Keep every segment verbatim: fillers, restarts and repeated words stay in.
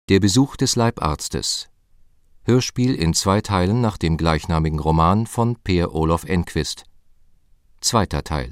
Der Besuch des Leibarztes. Hörspiel in zwei Teilen nach dem gleichnamigen Roman von Per Olof Enquist. Zweiter Teil.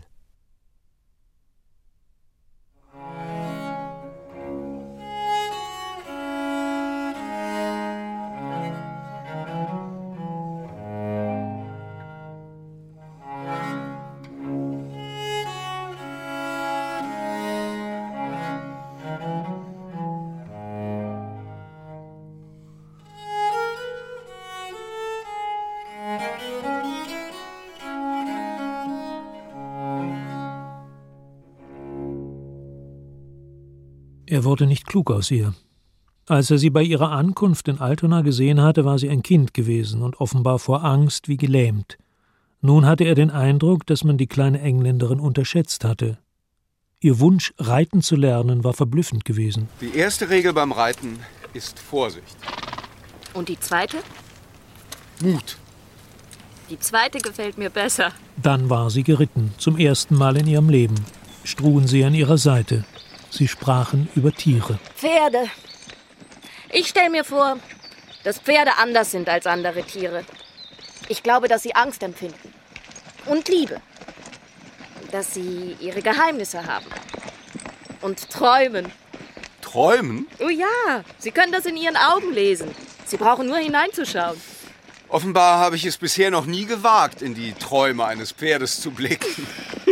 Er wurde nicht klug aus ihr. Als er sie bei ihrer Ankunft in Altona gesehen hatte, war sie ein Kind gewesen und offenbar vor Angst wie gelähmt. Nun hatte er den Eindruck, dass man die kleine Engländerin unterschätzt hatte. Ihr Wunsch, reiten zu lernen, war verblüffend gewesen. Die erste Regel beim Reiten ist Vorsicht. Und die zweite? Mut. Die zweite gefällt mir besser. Dann war sie geritten, zum ersten Mal in ihrem Leben. Struensee an ihrer Seite. Sie sprachen über Tiere. Pferde. Ich stelle mir vor, dass Pferde anders sind als andere Tiere. Ich glaube, dass sie Angst empfinden. Und Liebe. Dass sie ihre Geheimnisse haben. Und träumen. Träumen? Oh ja, sie können das in ihren Augen lesen. Sie brauchen nur hineinzuschauen. Offenbar habe ich es bisher noch nie gewagt, in die Träume eines Pferdes zu blicken.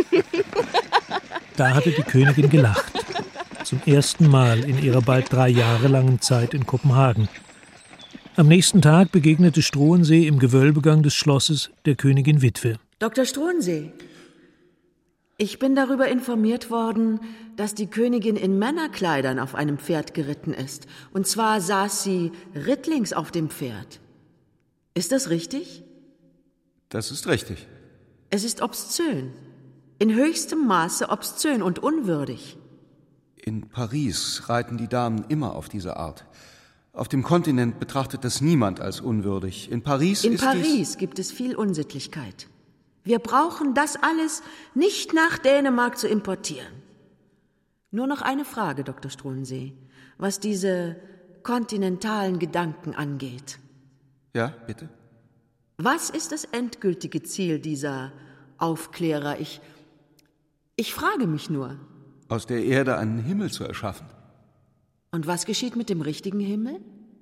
Da hatte die Königin gelacht. Zum ersten Mal in ihrer bald drei Jahre langen Zeit in Kopenhagen. Am nächsten Tag begegnete Struensee im Gewölbegang des Schlosses der Königin Witwe. Doktor Struensee, ich bin darüber informiert worden, dass die Königin in Männerkleidern auf einem Pferd geritten ist. Und zwar saß sie rittlings auf dem Pferd. Ist das richtig? Das ist richtig. Es ist obszön. In höchstem Maße obszön und unwürdig. In Paris reiten die Damen immer auf diese Art. Auf dem Kontinent betrachtet das niemand als unwürdig. In Paris In ist Paris dies gibt es viel Unsittlichkeit. Wir brauchen das alles nicht nach Dänemark zu importieren. Nur noch eine Frage, Doktor Struensee, was diese kontinentalen Gedanken angeht. Ja, bitte? Was ist das endgültige Ziel dieser Aufklärer? Ich, ich frage mich nur. Aus der Erde einen Himmel zu erschaffen. Und was geschieht mit dem richtigen Himmel?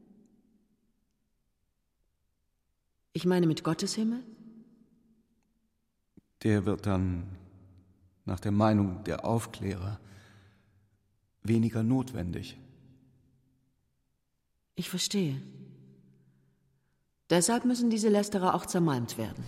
Ich meine mit Gottes Himmel? Der wird dann, nach der Meinung der Aufklärer, weniger notwendig. Ich verstehe. Deshalb müssen diese Lästerer auch zermalmt werden.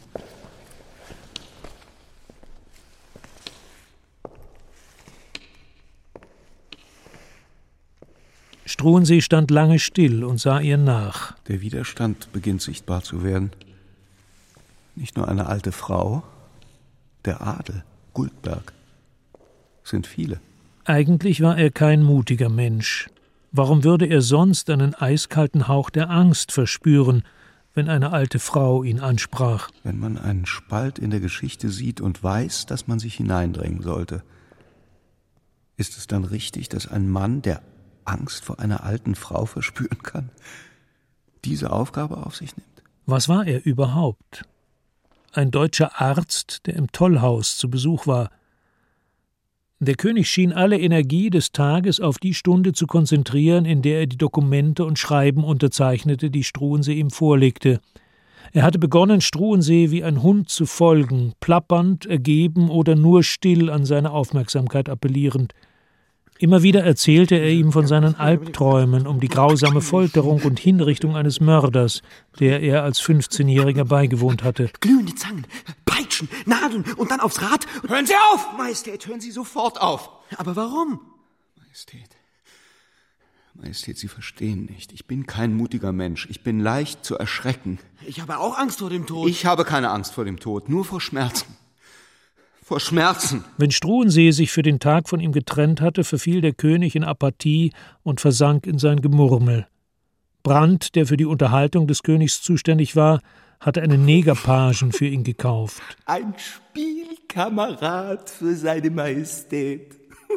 Struensee stand lange still und sah ihr nach. Der Widerstand beginnt sichtbar zu werden. Nicht nur eine alte Frau, der Adel, Guldberg, sind viele. Eigentlich war er kein mutiger Mensch. Warum würde er sonst einen eiskalten Hauch der Angst verspüren, wenn eine alte Frau ihn ansprach? Wenn man einen Spalt in der Geschichte sieht und weiß, dass man sich hineindrängen sollte, ist es dann richtig, dass ein Mann, der Angst vor einer alten Frau verspüren kann, diese Aufgabe auf sich nimmt? Was war er überhaupt? Ein deutscher Arzt, der im Tollhaus zu Besuch war. Der König schien alle Energie des Tages auf die Stunde zu konzentrieren, in der er die Dokumente und Schreiben unterzeichnete, die Struensee ihm vorlegte. Er hatte begonnen, Struensee wie ein Hund zu folgen, plappernd, ergeben oder nur still an seine Aufmerksamkeit appellierend. Immer wieder erzählte er ihm von seinen Albträumen um die grausame Folterung und Hinrichtung eines Mörders, der er als fünfzehnjähriger beigewohnt hatte. Glühende Zangen, Peitschen, Nadeln und dann aufs Rad. Hören Sie auf, Majestät, hören Sie sofort auf. Aber warum? Majestät, Majestät, Sie verstehen nicht. Ich bin kein mutiger Mensch. Ich bin leicht zu erschrecken. Ich habe auch Angst vor dem Tod. Ich habe keine Angst vor dem Tod, nur vor Schmerzen. Vor Schmerzen. Wenn Struensee sich für den Tag von ihm getrennt hatte, verfiel der König in Apathie und versank in sein Gemurmel. Brandt, der für die Unterhaltung des Königs zuständig war, hatte einen Negerpagen für ihn gekauft. Ein Spielkamerad für seine Majestät.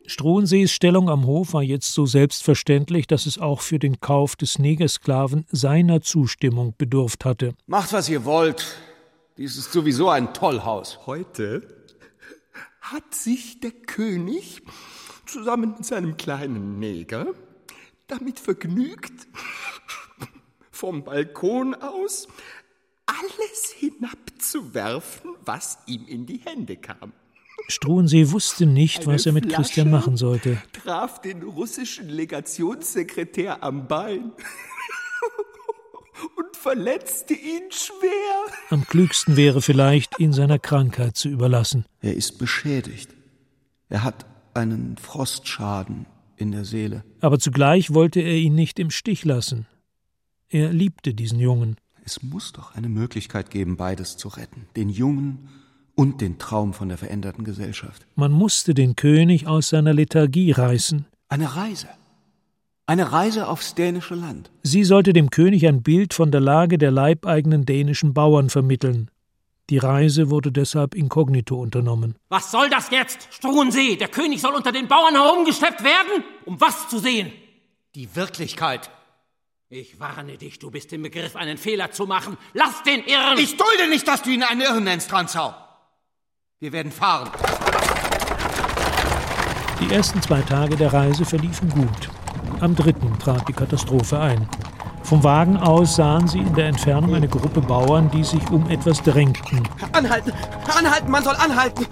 Struensees Stellung am Hof war jetzt so selbstverständlich, dass es auch für den Kauf des Negersklaven seiner Zustimmung bedurft hatte. Macht, was ihr wollt. Dies ist sowieso ein Tollhaus. Heute hat sich der König zusammen mit seinem kleinen Neger damit vergnügt, vom Balkon aus alles hinabzuwerfen, was ihm in die Hände kam. Struensee wusste nicht, Eine was er mit Flasche Christian machen sollte. Traf den russischen Legationssekretär am Bein und verletzte ihn schwer. Am klügsten wäre vielleicht, ihn seiner Krankheit zu überlassen. Er ist beschädigt. Er hat einen Frostschaden in der Seele. Aber zugleich wollte er ihn nicht im Stich lassen. Er liebte diesen Jungen. Es muss doch eine Möglichkeit geben, beides zu retten. Den Jungen und den Traum von der veränderten Gesellschaft. Man musste den König aus seiner Lethargie reißen. Eine Reise. Eine Reise aufs dänische Land. Sie sollte dem König ein Bild von der Lage der leibeigenen dänischen Bauern vermitteln. Die Reise wurde deshalb inkognito unternommen. Was soll das jetzt, Struensee? Der König soll unter den Bauern herumgeschleppt werden? Um was zu sehen? Die Wirklichkeit. Ich warne dich, du bist im Begriff, einen Fehler zu machen. Lass den Irren! Ich dulde nicht, dass du ihn einen Irren nennst, Rantzau. Wir werden fahren. Die ersten zwei Tage der Reise verliefen gut. Am dritten trat die Katastrophe ein. Vom Wagen aus sahen sie in der Entfernung eine Gruppe Bauern, die sich um etwas drängten. Anhalten! Anhalten! Man soll anhalten!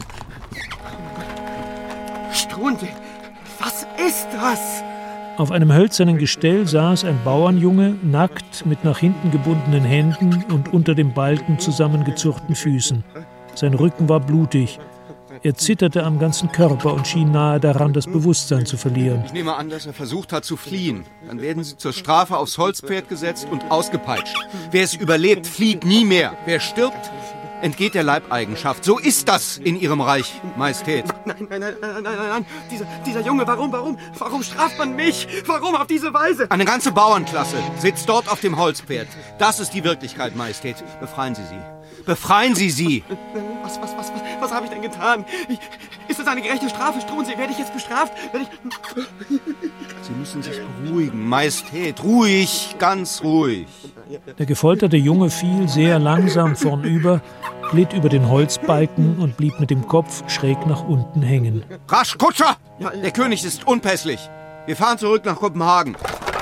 Struensee, was ist das? Auf einem hölzernen Gestell saß ein Bauernjunge, nackt, mit nach hinten gebundenen Händen und unter dem Balken zusammengezurrten Füßen. Sein Rücken war blutig. Er zitterte am ganzen Körper und schien nahe daran, das Bewusstsein zu verlieren. Ich nehme an, dass er versucht hat zu fliehen. Dann werden sie zur Strafe aufs Holzpferd gesetzt und ausgepeitscht. Wer es überlebt, flieht nie mehr. Wer stirbt, entgeht der Leibeigenschaft. So ist das in ihrem Reich, Majestät. Nein, nein, nein, nein, nein, nein. Dieser, dieser Junge, warum, warum, warum straft man mich? Warum auf diese Weise? Eine ganze Bauernklasse sitzt dort auf dem Holzpferd. Das ist die Wirklichkeit, Majestät. Befreien Sie sie. Befreien Sie sie! Was, was, was, was, was habe ich denn getan? Ich, ist das eine gerechte Strafe, Struensee? Werde ich jetzt bestraft? Werde ich... Sie müssen sich beruhigen, Majestät. Ruhig, ganz ruhig. Der gefolterte Junge fiel sehr langsam vornüber, glitt über den Holzbalken und blieb mit dem Kopf schräg nach unten hängen. Rasch, Kutscher! Der König ist unpässlich. Wir fahren zurück nach Kopenhagen.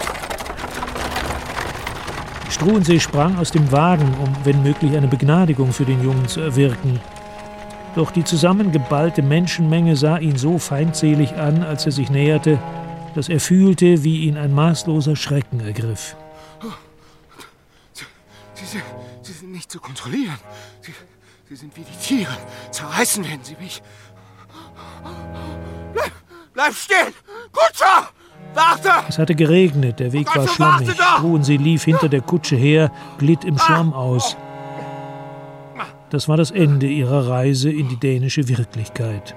Struensee sprang aus dem Wagen, um wenn möglich eine Begnadigung für den Jungen zu erwirken. Doch die zusammengeballte Menschenmenge sah ihn so feindselig an, als er sich näherte, dass er fühlte, wie ihn ein maßloser Schrecken ergriff. Sie, Sie, sind, Sie sind nicht zu kontrollieren. Sie, Sie sind wie die Tiere. Zerreißen werden Sie mich. Bleib, bleib stehen! Kutscher! Warte! Es hatte geregnet, der Weg war schlammig. Struensee lief hinter der Kutsche her, glitt im Schlamm aus. Das war das Ende ihrer Reise in die dänische Wirklichkeit.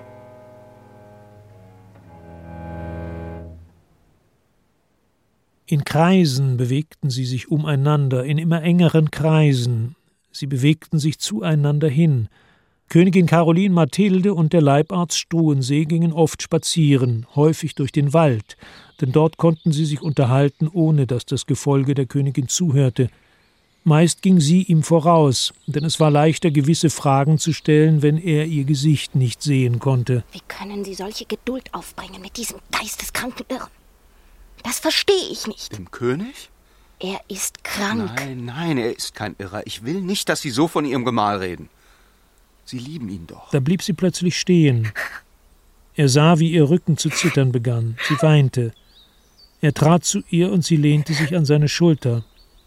In Kreisen bewegten sie sich umeinander, in immer engeren Kreisen. Sie bewegten sich zueinander hin. Königin Caroline Mathilde und der Leibarzt Struensee gingen oft spazieren, häufig durch den Wald, denn dort konnten sie sich unterhalten, ohne dass das Gefolge der Königin zuhörte. Meist ging sie ihm voraus, denn es war leichter, gewisse Fragen zu stellen, wenn er ihr Gesicht nicht sehen konnte. Wie können Sie solche Geduld aufbringen mit diesem geisteskranken Irren? Das verstehe ich nicht. Dem König? Er ist krank. Nein, nein, er ist kein Irrer. Ich will nicht, dass Sie so von Ihrem Gemahl reden. Sie lieben ihn doch. Da blieb sie plötzlich stehen. Er sah, wie ihr Rücken zu zittern begann. Sie weinte. Er trat zu ihr und sie lehnte sich an seine Schulter.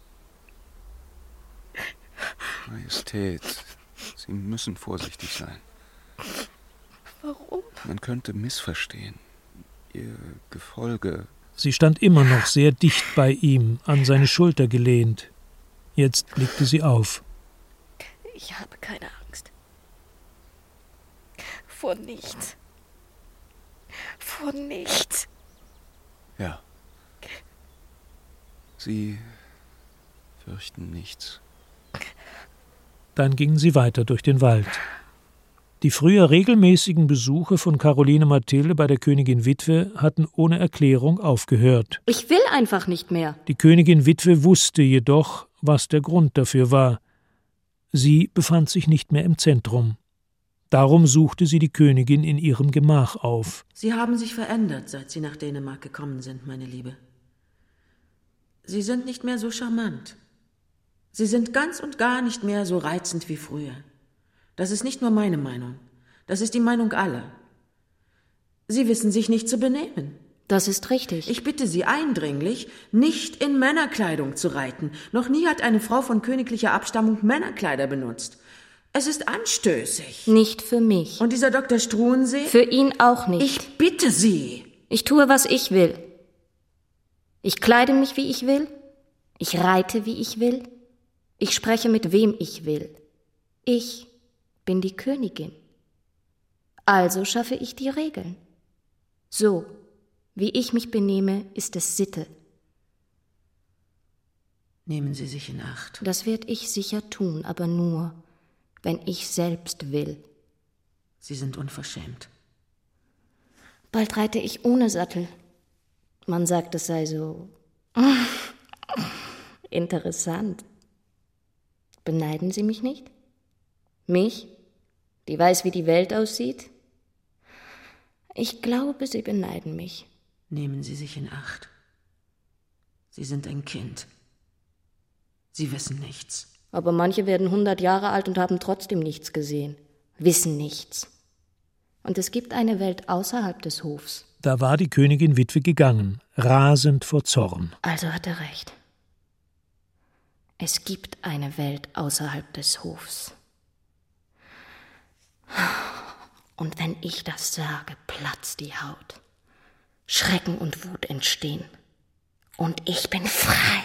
Majestät, Sie müssen vorsichtig sein. Warum? Man könnte missverstehen. Ihr Gefolge... Sie stand immer noch sehr dicht bei ihm, an seine Schulter gelehnt. Jetzt blickte sie auf. Ich habe keine Angst. Vor nichts. Vor nichts. Ja. Sie fürchten nichts. Dann gingen sie weiter durch den Wald. Die früher regelmäßigen Besuche von Caroline Mathilde bei der Königin Witwe hatten ohne Erklärung aufgehört. Ich will einfach nicht mehr. Die Königin Witwe wusste jedoch, was der Grund dafür war. Sie befand sich nicht mehr im Zentrum. Darum suchte sie die Königin in ihrem Gemach auf. Sie haben sich verändert, seit Sie nach Dänemark gekommen sind, meine Liebe. Sie sind nicht mehr so charmant. Sie sind ganz und gar nicht mehr so reizend wie früher. Das ist nicht nur meine Meinung. Das ist die Meinung aller. Sie wissen sich nicht zu benehmen. Das ist richtig. Ich bitte Sie eindringlich, nicht in Männerkleidung zu reiten. Noch nie hat eine Frau von königlicher Abstammung Männerkleider benutzt. Es ist anstößig. Nicht für mich. Und dieser Doktor Struensee? Für ihn auch nicht. Ich bitte Sie. Ich tue, was ich will. Ich kleide mich, wie ich will. Ich reite, wie ich will. Ich spreche, mit wem ich will. Ich bin die Königin. Also schaffe ich die Regeln. So, wie ich mich benehme, ist es Sitte. Nehmen Sie sich in Acht. Das werd ich sicher tun, aber nur, wenn ich selbst will. Sie sind unverschämt. Bald reite ich ohne Sattel. Man sagt, es sei so interessant. Beneiden Sie mich nicht? Mich, die weiß, wie die Welt aussieht? Ich glaube, Sie beneiden mich. Nehmen Sie sich in Acht. Sie sind ein Kind. Sie wissen nichts. Aber manche werden hundert Jahre alt und haben trotzdem nichts gesehen, wissen nichts. Und es gibt eine Welt außerhalb des Hofs. Da war die Königin Witwe gegangen, rasend vor Zorn. Also hat er recht. Es gibt eine Welt außerhalb des Hofs. Und wenn ich das sage, platzt die Haut. Schrecken und Wut entstehen. Und ich bin frei.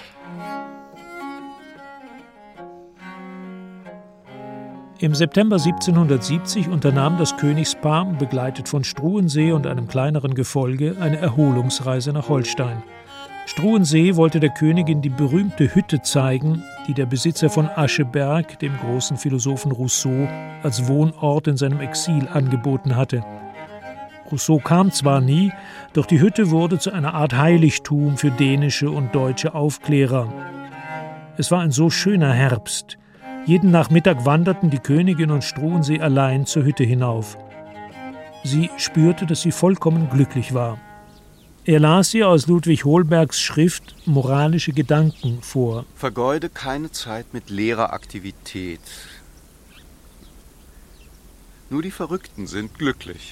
Im September siebzehnhundertsiebzig unternahm das Königspaar, begleitet von Struensee und einem kleineren Gefolge, eine Erholungsreise nach Holstein. Struensee wollte der Königin die berühmte Hütte zeigen, die der Besitzer von Ascheberg, dem großen Philosophen Rousseau, als Wohnort in seinem Exil angeboten hatte. Rousseau kam zwar nie, doch die Hütte wurde zu einer Art Heiligtum für dänische und deutsche Aufklärer. Es war ein so schöner Herbst. Jeden Nachmittag wanderten die Königin und Struensee allein zur Hütte hinauf. Sie spürte, dass sie vollkommen glücklich war. Er las ihr aus Ludwig Holbergs Schrift Moralische Gedanken vor. Vergeude keine Zeit mit leerer Aktivität. Nur die Verrückten sind glücklich.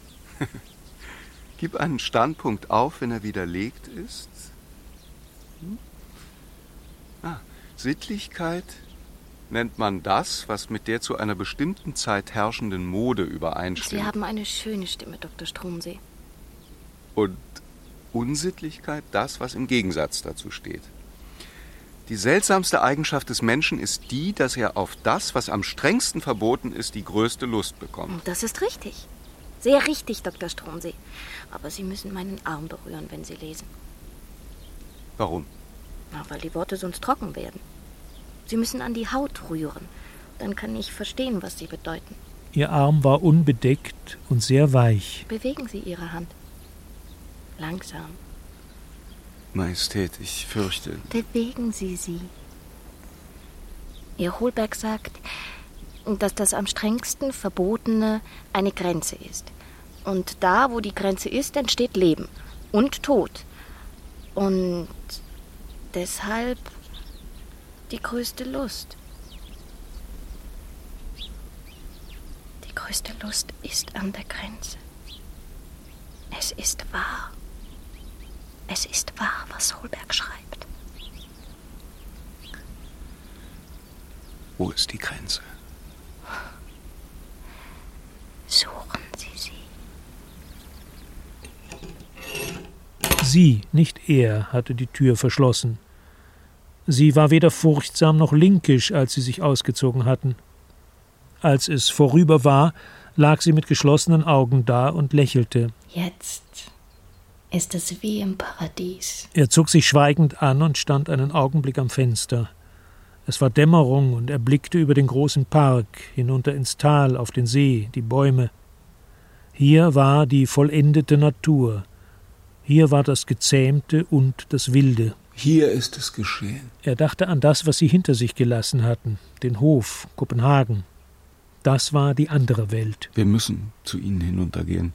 Gib einen Standpunkt auf, wenn er widerlegt ist. Hm? Ah, Sittlichkeit nennt man das, was mit der zu einer bestimmten Zeit herrschenden Mode übereinstimmt. Sie haben eine schöne Stimme, Doktor Struensee. Und Unsittlichkeit das, was im Gegensatz dazu steht. Die seltsamste Eigenschaft des Menschen ist die, dass er auf das, was am strengsten verboten ist, die größte Lust bekommt. Das ist richtig. Sehr richtig, Doktor Struensee. Aber Sie müssen meinen Arm berühren, wenn Sie lesen. Warum? Na, weil die Worte sonst trocken werden. Sie müssen an die Haut rühren. Dann kann ich verstehen, was sie bedeuten. Ihr Arm war unbedeckt und sehr weich. Bewegen Sie Ihre Hand. Langsam. Majestät, ich fürchte... Bewegen Sie sie. Ihr Holberg sagt, dass das am strengsten Verbotene eine Grenze ist. Und da, wo die Grenze ist, entsteht Leben und Tod. Und deshalb die größte Lust. Die größte Lust ist an der Grenze. Es ist wahr. Es ist wahr, was Holberg schreibt. Wo ist die Grenze? Suchen Sie sie. Sie, nicht er, hatte die Tür verschlossen. Sie war weder furchtsam noch linkisch, als sie sich ausgezogen hatten. Als es vorüber war, lag sie mit geschlossenen Augen da und lächelte. Jetzt ist es wie im Paradies. Er zog sich schweigend an und stand einen Augenblick am Fenster. Es war Dämmerung und er blickte über den großen Park, hinunter ins Tal, auf den See, die Bäume. Hier war die vollendete Natur. Hier war das Gezähmte und das Wilde. Hier ist es geschehen. Er dachte an das, was sie hinter sich gelassen hatten, den Hof, Kopenhagen. Das war die andere Welt. Wir müssen zu ihnen hinuntergehen.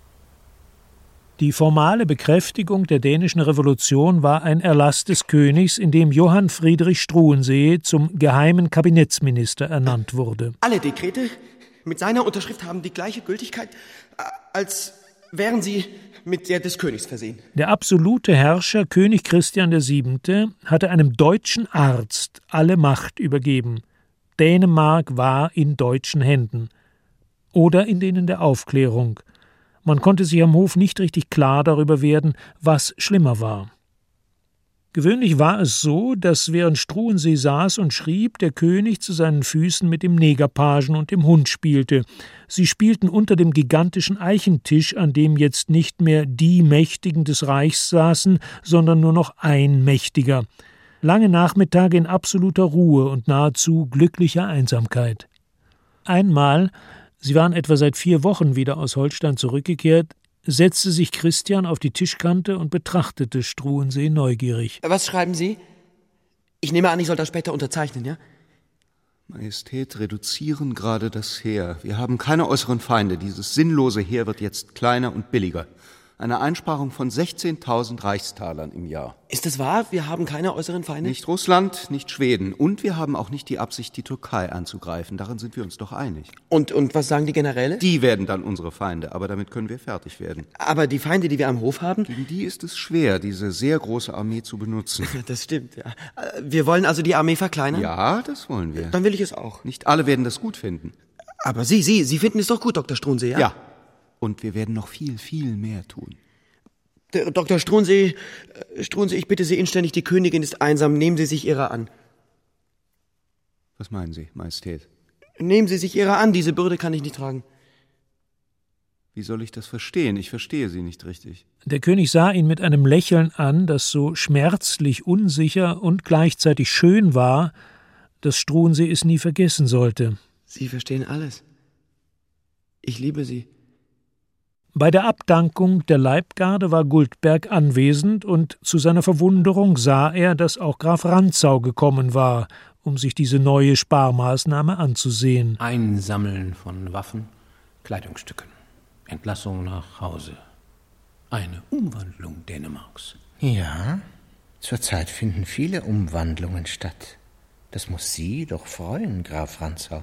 Die formale Bekräftigung der dänischen Revolution war ein Erlass des Königs, in dem Johann Friedrich Struensee zum geheimen Kabinettsminister ernannt wurde. Alle Dekrete mit seiner Unterschrift haben die gleiche Gültigkeit, als wären sie mit der des Königs versehen. Der absolute Herrscher, König Christian der Siebente, hatte einem deutschen Arzt alle Macht übergeben. Dänemark war in deutschen Händen. Oder in denen der Aufklärung. Man konnte sich am Hof nicht richtig klar darüber werden, was schlimmer war. Gewöhnlich war es so, dass während Struensee saß und schrieb, der König zu seinen Füßen mit dem Negerpagen und dem Hund spielte. Sie spielten unter dem gigantischen Eichentisch, an dem jetzt nicht mehr die Mächtigen des Reichs saßen, sondern nur noch ein Mächtiger. Lange Nachmittage in absoluter Ruhe und nahezu glücklicher Einsamkeit. Einmal, sie waren etwa seit vier Wochen wieder aus Holstein zurückgekehrt, setzte sich Christian auf die Tischkante und betrachtete Struensee neugierig. Was schreiben Sie? Ich nehme an, ich soll das später unterzeichnen, ja? Majestät, reduzieren gerade das Heer. Wir haben keine äußeren Feinde. Dieses sinnlose Heer wird jetzt kleiner und billiger. Eine Einsparung von sechzehntausend Reichstalern im Jahr. Ist es wahr? Wir haben keine äußeren Feinde? Nicht Russland, nicht Schweden. Und wir haben auch nicht die Absicht, die Türkei anzugreifen. Darin sind wir uns doch einig. Und, und was sagen die Generäle? Die werden dann unsere Feinde, aber damit können wir fertig werden. Aber die Feinde, die wir am Hof haben? Gegen die ist es schwer, diese sehr große Armee zu benutzen. Das stimmt, ja. Wir wollen also die Armee verkleinern? Ja, das wollen wir. Dann will ich es auch. Nicht alle werden das gut finden. Aber Sie, Sie, Sie finden es doch gut, Doktor Struensee, ja? Ja. Und wir werden noch viel, viel mehr tun. Der Doktor Struensee, Struensee, ich bitte Sie inständig, die Königin ist einsam, nehmen Sie sich ihrer an. Was meinen Sie, Majestät? Nehmen Sie sich ihrer an, diese Bürde kann ich nicht tragen. Wie soll ich das verstehen? Ich verstehe Sie nicht richtig. Der König sah ihn mit einem Lächeln an, das so schmerzlich unsicher und gleichzeitig schön war, dass Struensee es nie vergessen sollte. Sie verstehen alles. Ich liebe Sie. Bei der Abdankung der Leibgarde war Guldberg anwesend, und zu seiner Verwunderung sah er, dass auch Graf Rantzau gekommen war, um sich diese neue Sparmaßnahme anzusehen. Einsammeln von Waffen, Kleidungsstücken, Entlassung nach Hause. Eine Umwandlung Dänemarks. Ja, zurzeit finden viele Umwandlungen statt. Das muss Sie doch freuen, Graf Rantzau.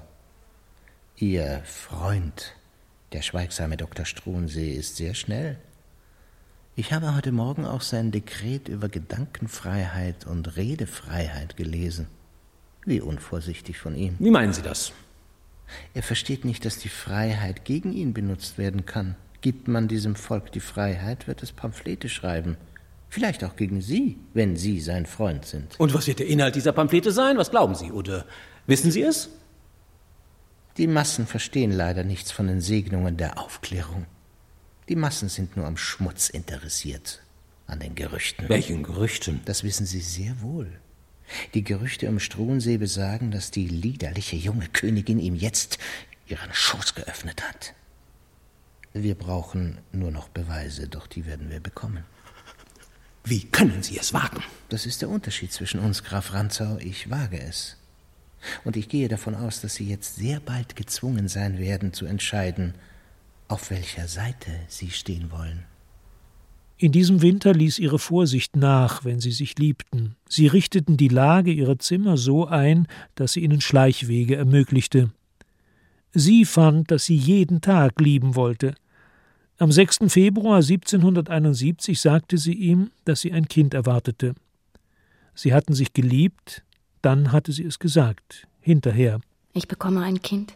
Ihr Freund, der schweigsame Doktor Struensee, ist sehr schnell. Ich habe heute Morgen auch sein Dekret über Gedankenfreiheit und Redefreiheit gelesen. Wie unvorsichtig von ihm. Wie meinen Sie das? Er versteht nicht, dass die Freiheit gegen ihn benutzt werden kann. Gibt man diesem Volk die Freiheit, wird es Pamphlete schreiben. Vielleicht auch gegen Sie, wenn Sie sein Freund sind. Und was wird der Inhalt dieser Pamphlete sein? Was glauben Sie? Oder wissen Sie es? Die Massen verstehen leider nichts von den Segnungen der Aufklärung. Die Massen sind nur am Schmutz interessiert, an den Gerüchten. Welchen Gerüchten? Das wissen Sie sehr wohl. Die Gerüchte um Struensee besagen, dass die liederliche junge Königin ihm jetzt ihren Schoß geöffnet hat. Wir brauchen nur noch Beweise, doch die werden wir bekommen. Wie können Sie es wagen? Das ist der Unterschied zwischen uns, Graf Rantzau. Ich wage es. Und ich gehe davon aus, dass Sie jetzt sehr bald gezwungen sein werden, zu entscheiden, auf welcher Seite Sie stehen wollen. In diesem Winter ließ ihre Vorsicht nach, wenn sie sich liebten. Sie richteten die Lage ihrer Zimmer so ein, dass sie ihnen Schleichwege ermöglichte. Sie fand, dass sie jeden Tag lieben wollte. Am sechsten Februar siebzehnhunderteinundsiebzig sagte sie ihm, dass sie ein Kind erwartete. Sie hatten sich geliebt, dann hatte sie es gesagt, hinterher. Ich bekomme ein Kind.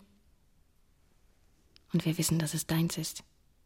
Und wir wissen, dass es deins ist.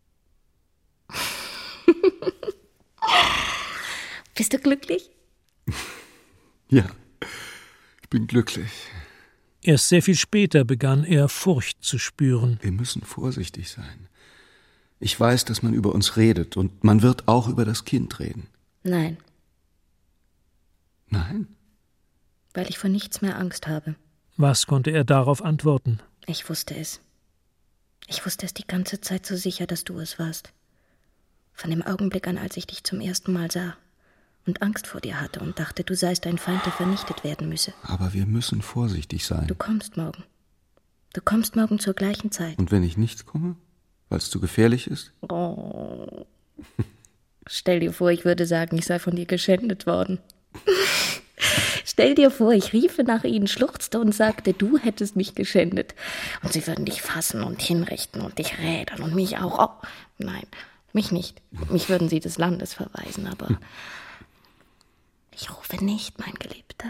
Bist du glücklich? Ja, ich bin glücklich. Erst sehr viel später begann er, Furcht zu spüren. Wir müssen vorsichtig sein. Ich weiß, dass man über uns redet, und man wird auch über das Kind reden. Nein. Nein? Weil ich vor nichts mehr Angst habe. Was konnte er darauf antworten? Ich wusste es. Ich wusste es die ganze Zeit so sicher, dass du es warst. Von dem Augenblick an, als ich dich zum ersten Mal sah und Angst vor dir hatte und dachte, du seist ein Feind, der vernichtet werden müsse. Aber wir müssen vorsichtig sein. Du kommst morgen. Du kommst morgen zur gleichen Zeit. Und wenn ich nicht komme? Weil es zu gefährlich ist? Oh. Stell dir vor, ich würde sagen, ich sei von dir geschändet worden. Stell dir vor, ich riefe nach ihnen, schluchzte und sagte, du hättest mich geschändet. Und sie würden dich fassen und hinrichten und dich rädern und mich auch. Oh, nein, mich nicht. Mich würden sie des Landes verweisen, aber ich rufe nicht, mein Geliebter.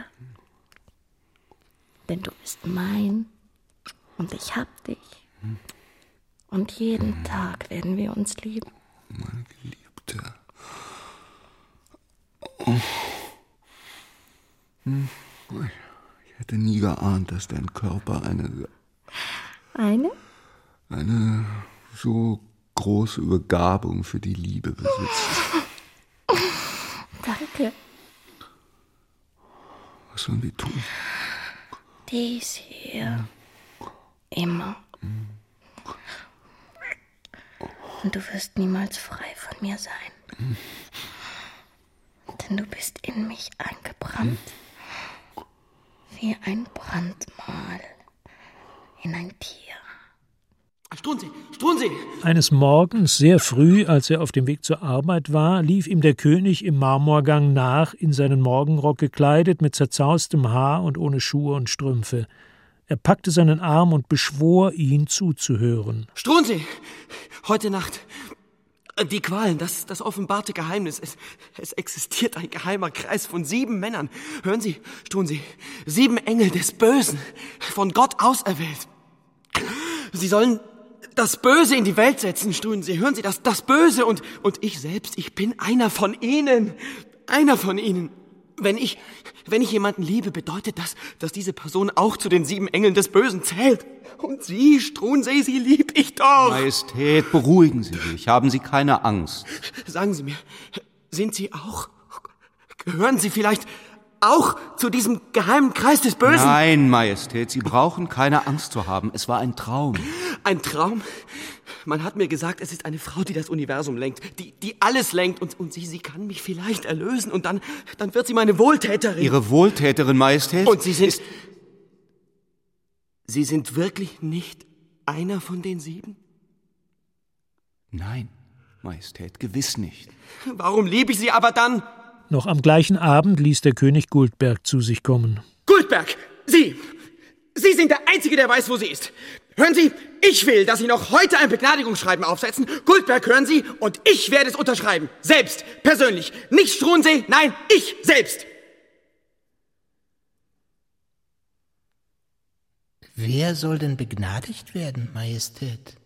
Denn du bist mein und ich hab dich. Und jeden Tag werden wir uns lieben. Mein Geliebter. Oh. Ich hätte nie geahnt, dass dein Körper eine... Eine? Eine so große Begabung für die Liebe besitzt. Danke. Was sollen wir tun? Dies hier. Immer. Und du wirst niemals frei von mir sein. Denn du bist in mich eingebrannt. Wie ein Brandmal in ein Tier. Struensee, Struensee! Eines Morgens, sehr früh, als er auf dem Weg zur Arbeit war, lief ihm der König im Marmorgang nach, in seinen Morgenrock gekleidet, mit zerzaustem Haar und ohne Schuhe und Strümpfe. Er packte seinen Arm und beschwor, ihn zuzuhören. Struensee! Heute Nacht. Die Qualen, das, das offenbarte Geheimnis. Es, es existiert ein geheimer Kreis von sieben Männern. Hören Sie, Struensee, sieben Engel des Bösen, von Gott auserwählt. Sie sollen das Böse in die Welt setzen, Struensee. Hören Sie, das, das Böse und, und ich selbst, ich bin einer von Ihnen. Einer von Ihnen. Wenn ich, wenn ich jemanden liebe, bedeutet das, dass diese Person auch zu den sieben Engeln des Bösen zählt. Und Sie, Struensee, Sie lieb ich doch. Majestät, beruhigen Sie sich. Haben Sie keine Angst. Sagen Sie mir, sind Sie auch, gehören Sie vielleicht auch zu diesem geheimen Kreis des Bösen? Nein, Majestät, Sie brauchen keine Angst zu haben. Es war ein Traum. Ein Traum? Man hat mir gesagt, es ist eine Frau, die das Universum lenkt, die, die alles lenkt. Und, und sie, sie kann mich vielleicht erlösen. Und dann, dann wird sie meine Wohltäterin. Ihre Wohltäterin, Majestät? Und Sie sind... Sie sind wirklich nicht einer von den sieben? Nein, Majestät, gewiss nicht. Warum liebe ich Sie aber dann? Noch am gleichen Abend ließ der König Guldberg zu sich kommen. Guldberg, Sie! Sie sind der Einzige, der weiß, wo sie ist. Hören Sie, ich will, dass Sie noch heute ein Begnadigungsschreiben aufsetzen. Guldberg, hören Sie, und ich werde es unterschreiben. Selbst, persönlich. Nicht Struensee, nein, ich selbst. Wer soll denn begnadigt werden, Majestät?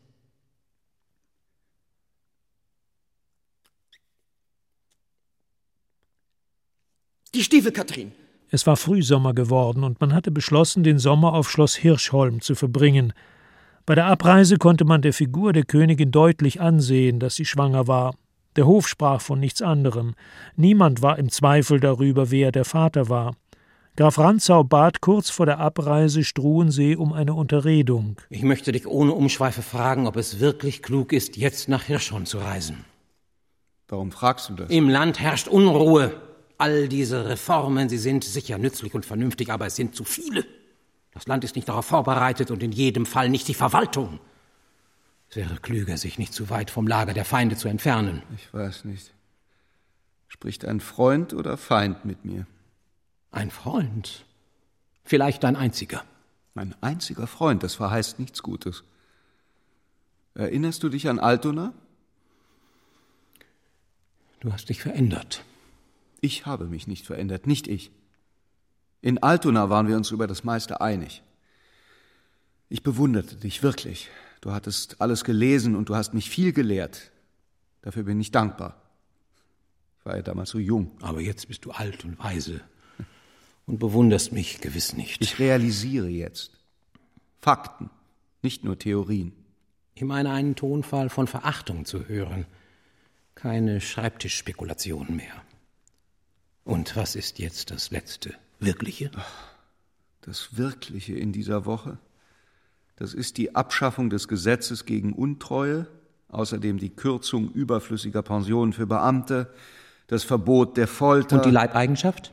Die Stiefel-Kathrin. Es war Frühsommer geworden und man hatte beschlossen, den Sommer auf Schloss Hirschholm zu verbringen. Bei der Abreise konnte man der Figur der Königin deutlich ansehen, dass sie schwanger war. Der Hof sprach von nichts anderem. Niemand war im Zweifel darüber, wer der Vater war. Graf Rantzau bat kurz vor der Abreise Struensee um eine Unterredung. Ich möchte dich ohne Umschweife fragen, ob es wirklich klug ist, jetzt nach Hirschholm zu reisen. Warum fragst du das? Im Land herrscht Unruhe. All diese Reformen, sie sind sicher nützlich und vernünftig, aber es sind zu viele. Das Land ist nicht darauf vorbereitet und in jedem Fall nicht die Verwaltung. Es wäre klüger, sich nicht zu weit vom Lager der Feinde zu entfernen. Ich weiß nicht. Spricht ein Freund oder Feind mit mir? Ein Freund? Vielleicht ein einziger. Mein einziger Freund, das verheißt nichts Gutes. Erinnerst du dich an Altona? Du hast dich verändert. Ich habe mich nicht verändert, nicht ich. In Altona waren wir uns über das meiste einig. Ich bewunderte dich wirklich. Du hattest alles gelesen und du hast mich viel gelehrt. Dafür bin ich dankbar. Ich war ja damals so jung. Aber jetzt bist du alt und weise und bewunderst mich gewiss nicht. Ich realisiere jetzt Fakten, nicht nur Theorien. Ich meine einen Tonfall von Verachtung zu hören. Keine Schreibtischspekulationen mehr. Und was ist jetzt das Letzte? Wirkliche? Das Wirkliche in dieser Woche, das ist die Abschaffung des Gesetzes gegen Untreue, außerdem die Kürzung überflüssiger Pensionen für Beamte, das Verbot der Folter. Und die Leibeigenschaft?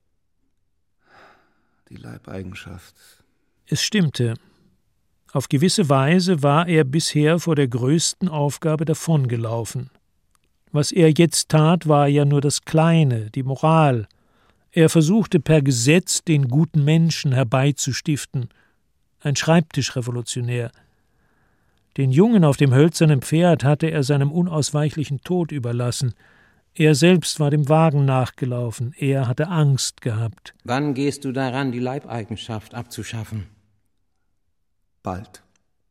Die Leibeigenschaft. Es stimmte. Auf gewisse Weise war er bisher vor der größten Aufgabe davongelaufen. Was er jetzt tat, war ja nur das Kleine, die Moral. Er versuchte per Gesetz den guten Menschen herbeizustiften. Ein Schreibtischrevolutionär. Den Jungen auf dem hölzernen Pferd hatte er seinem unausweichlichen Tod überlassen. Er selbst war dem Wagen nachgelaufen. Er hatte Angst gehabt. Wann gehst du daran, die Leibeigenschaft abzuschaffen? Bald.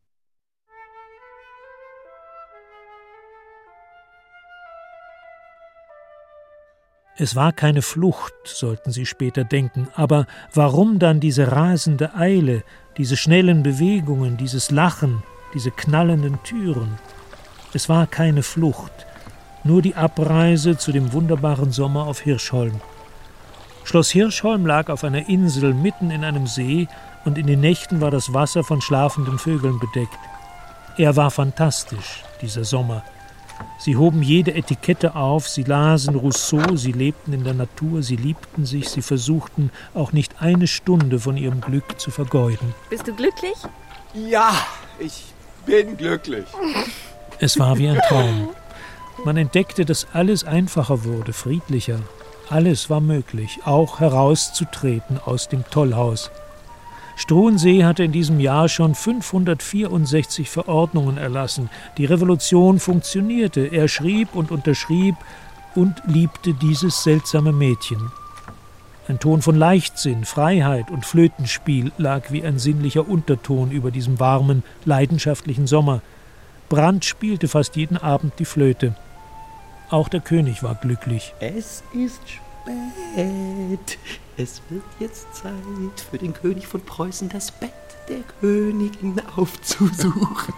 Es war keine Flucht, sollten Sie später denken, aber warum dann diese rasende Eile, diese schnellen Bewegungen, dieses Lachen, diese knallenden Türen? Es war keine Flucht, nur die Abreise zu dem wunderbaren Sommer auf Hirschholm. Schloss Hirschholm lag auf einer Insel mitten in einem See, und in den Nächten war das Wasser von schlafenden Vögeln bedeckt. Er war fantastisch, dieser Sommer. Sie hoben jede Etikette auf, sie lasen Rousseau, sie lebten in der Natur, sie liebten sich, sie versuchten auch nicht eine Stunde von ihrem Glück zu vergeuden. Bist du glücklich? Ja, ich bin glücklich. Es war wie ein Traum. Man entdeckte, dass alles einfacher wurde, friedlicher. Alles war möglich, auch herauszutreten aus dem Tollhaus. Struensee hatte in diesem Jahr schon fünfhundertvierundsechzig Verordnungen erlassen. Die Revolution funktionierte. Er schrieb und unterschrieb und liebte dieses seltsame Mädchen. Ein Ton von Leichtsinn, Freiheit und Flötenspiel lag wie ein sinnlicher Unterton über diesem warmen, leidenschaftlichen Sommer. Brandt spielte fast jeden Abend die Flöte. Auch der König war glücklich. Es ist spät. Es wird jetzt Zeit für den König von Preußen, das Bett der Königin aufzusuchen.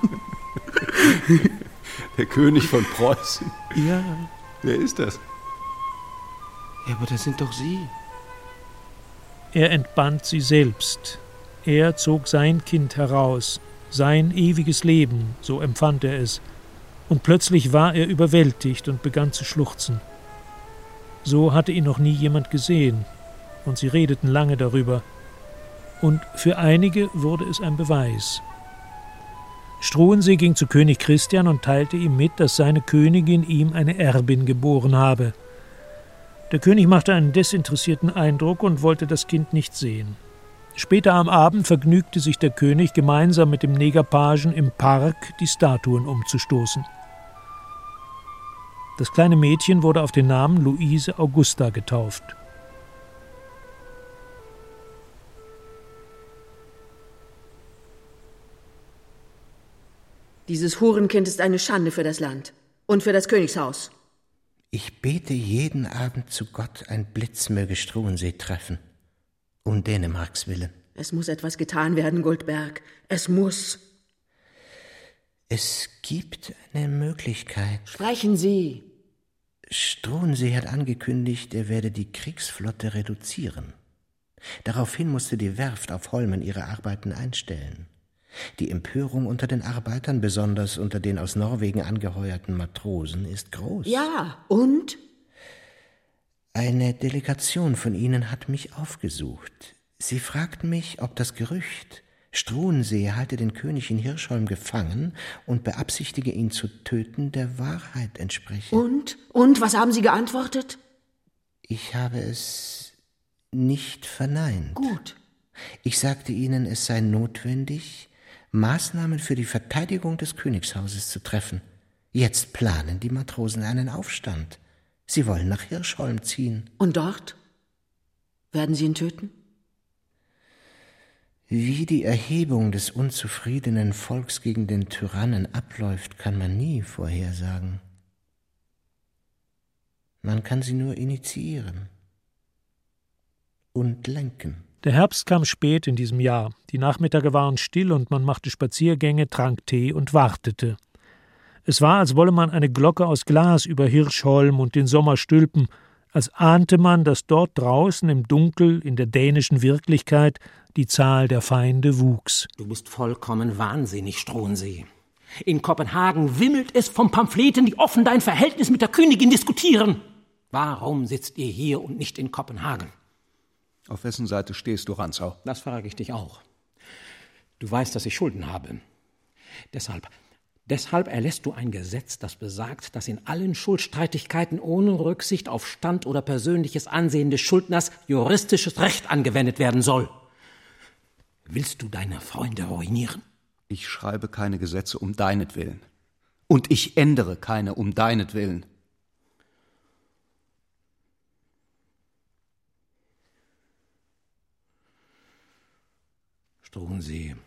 Der König von Preußen? Ja. Wer ist das? Ja, aber das sind doch Sie. Er entband sie selbst. Er zog sein Kind heraus, sein ewiges Leben, so empfand er es. Und plötzlich war er überwältigt und begann zu schluchzen. So hatte ihn noch nie jemand gesehen. Und sie redeten lange darüber. Und für einige wurde es ein Beweis. Struensee ging zu König Christian und teilte ihm mit, dass seine Königin ihm eine Erbin geboren habe. Der König machte einen desinteressierten Eindruck und wollte das Kind nicht sehen. Später am Abend vergnügte sich der König, gemeinsam mit dem Negerpagen im Park die Statuen umzustoßen. Das kleine Mädchen wurde auf den Namen Luise Augusta getauft. Dieses Hurenkind ist eine Schande für das Land und für das Königshaus. Ich bete jeden Abend zu Gott, ein Blitz möge Struensee treffen. Um Dänemarks willen. Es muss etwas getan werden, Goldberg. Es muss. Es gibt eine Möglichkeit. Sprechen Sie. Struensee hat angekündigt, er werde die Kriegsflotte reduzieren. Daraufhin musste die Werft auf Holmen ihre Arbeiten einstellen. Die Empörung unter den Arbeitern, besonders unter den aus Norwegen angeheuerten Matrosen, ist groß. Ja, und? Eine Delegation von ihnen hat mich aufgesucht. Sie fragten mich, ob das Gerücht, Struensee halte den König in Hirschholm gefangen und beabsichtige, ihn zu töten, der Wahrheit entspreche. Und? Und, was haben Sie geantwortet? Ich habe es nicht verneint. Gut. Ich sagte ihnen, es sei notwendig, Maßnahmen für die Verteidigung des Königshauses zu treffen. Jetzt planen die Matrosen einen Aufstand. Sie wollen nach Hirschholm ziehen. Und dort? Werden Sie ihn töten? Wie die Erhebung des unzufriedenen Volks gegen den Tyrannen abläuft, kann man nie vorhersagen. Man kann sie nur initiieren und lenken. Der Herbst kam spät in diesem Jahr. Die Nachmittage waren still und man machte Spaziergänge, trank Tee und wartete. Es war, als wolle man eine Glocke aus Glas über Hirschholm und den Sommer stülpen, als ahnte man, dass dort draußen im Dunkel, in der dänischen Wirklichkeit, die Zahl der Feinde wuchs. Du bist vollkommen wahnsinnig, Struensee. In Kopenhagen wimmelt es von Pamphleten, die offen dein Verhältnis mit der Königin diskutieren. Warum sitzt ihr hier und nicht in Kopenhagen? Auf wessen Seite stehst du, Rantzau? Das frage ich dich auch. Du weißt, dass ich Schulden habe. Deshalb, deshalb erlässt du ein Gesetz, das besagt, dass in allen Schuldstreitigkeiten ohne Rücksicht auf Stand oder persönliches Ansehen des Schuldners juristisches Recht angewendet werden soll. Willst du deine Freunde ruinieren? Ich schreibe keine Gesetze um deinetwillen. Und ich ändere keine um deinetwillen. Struensee,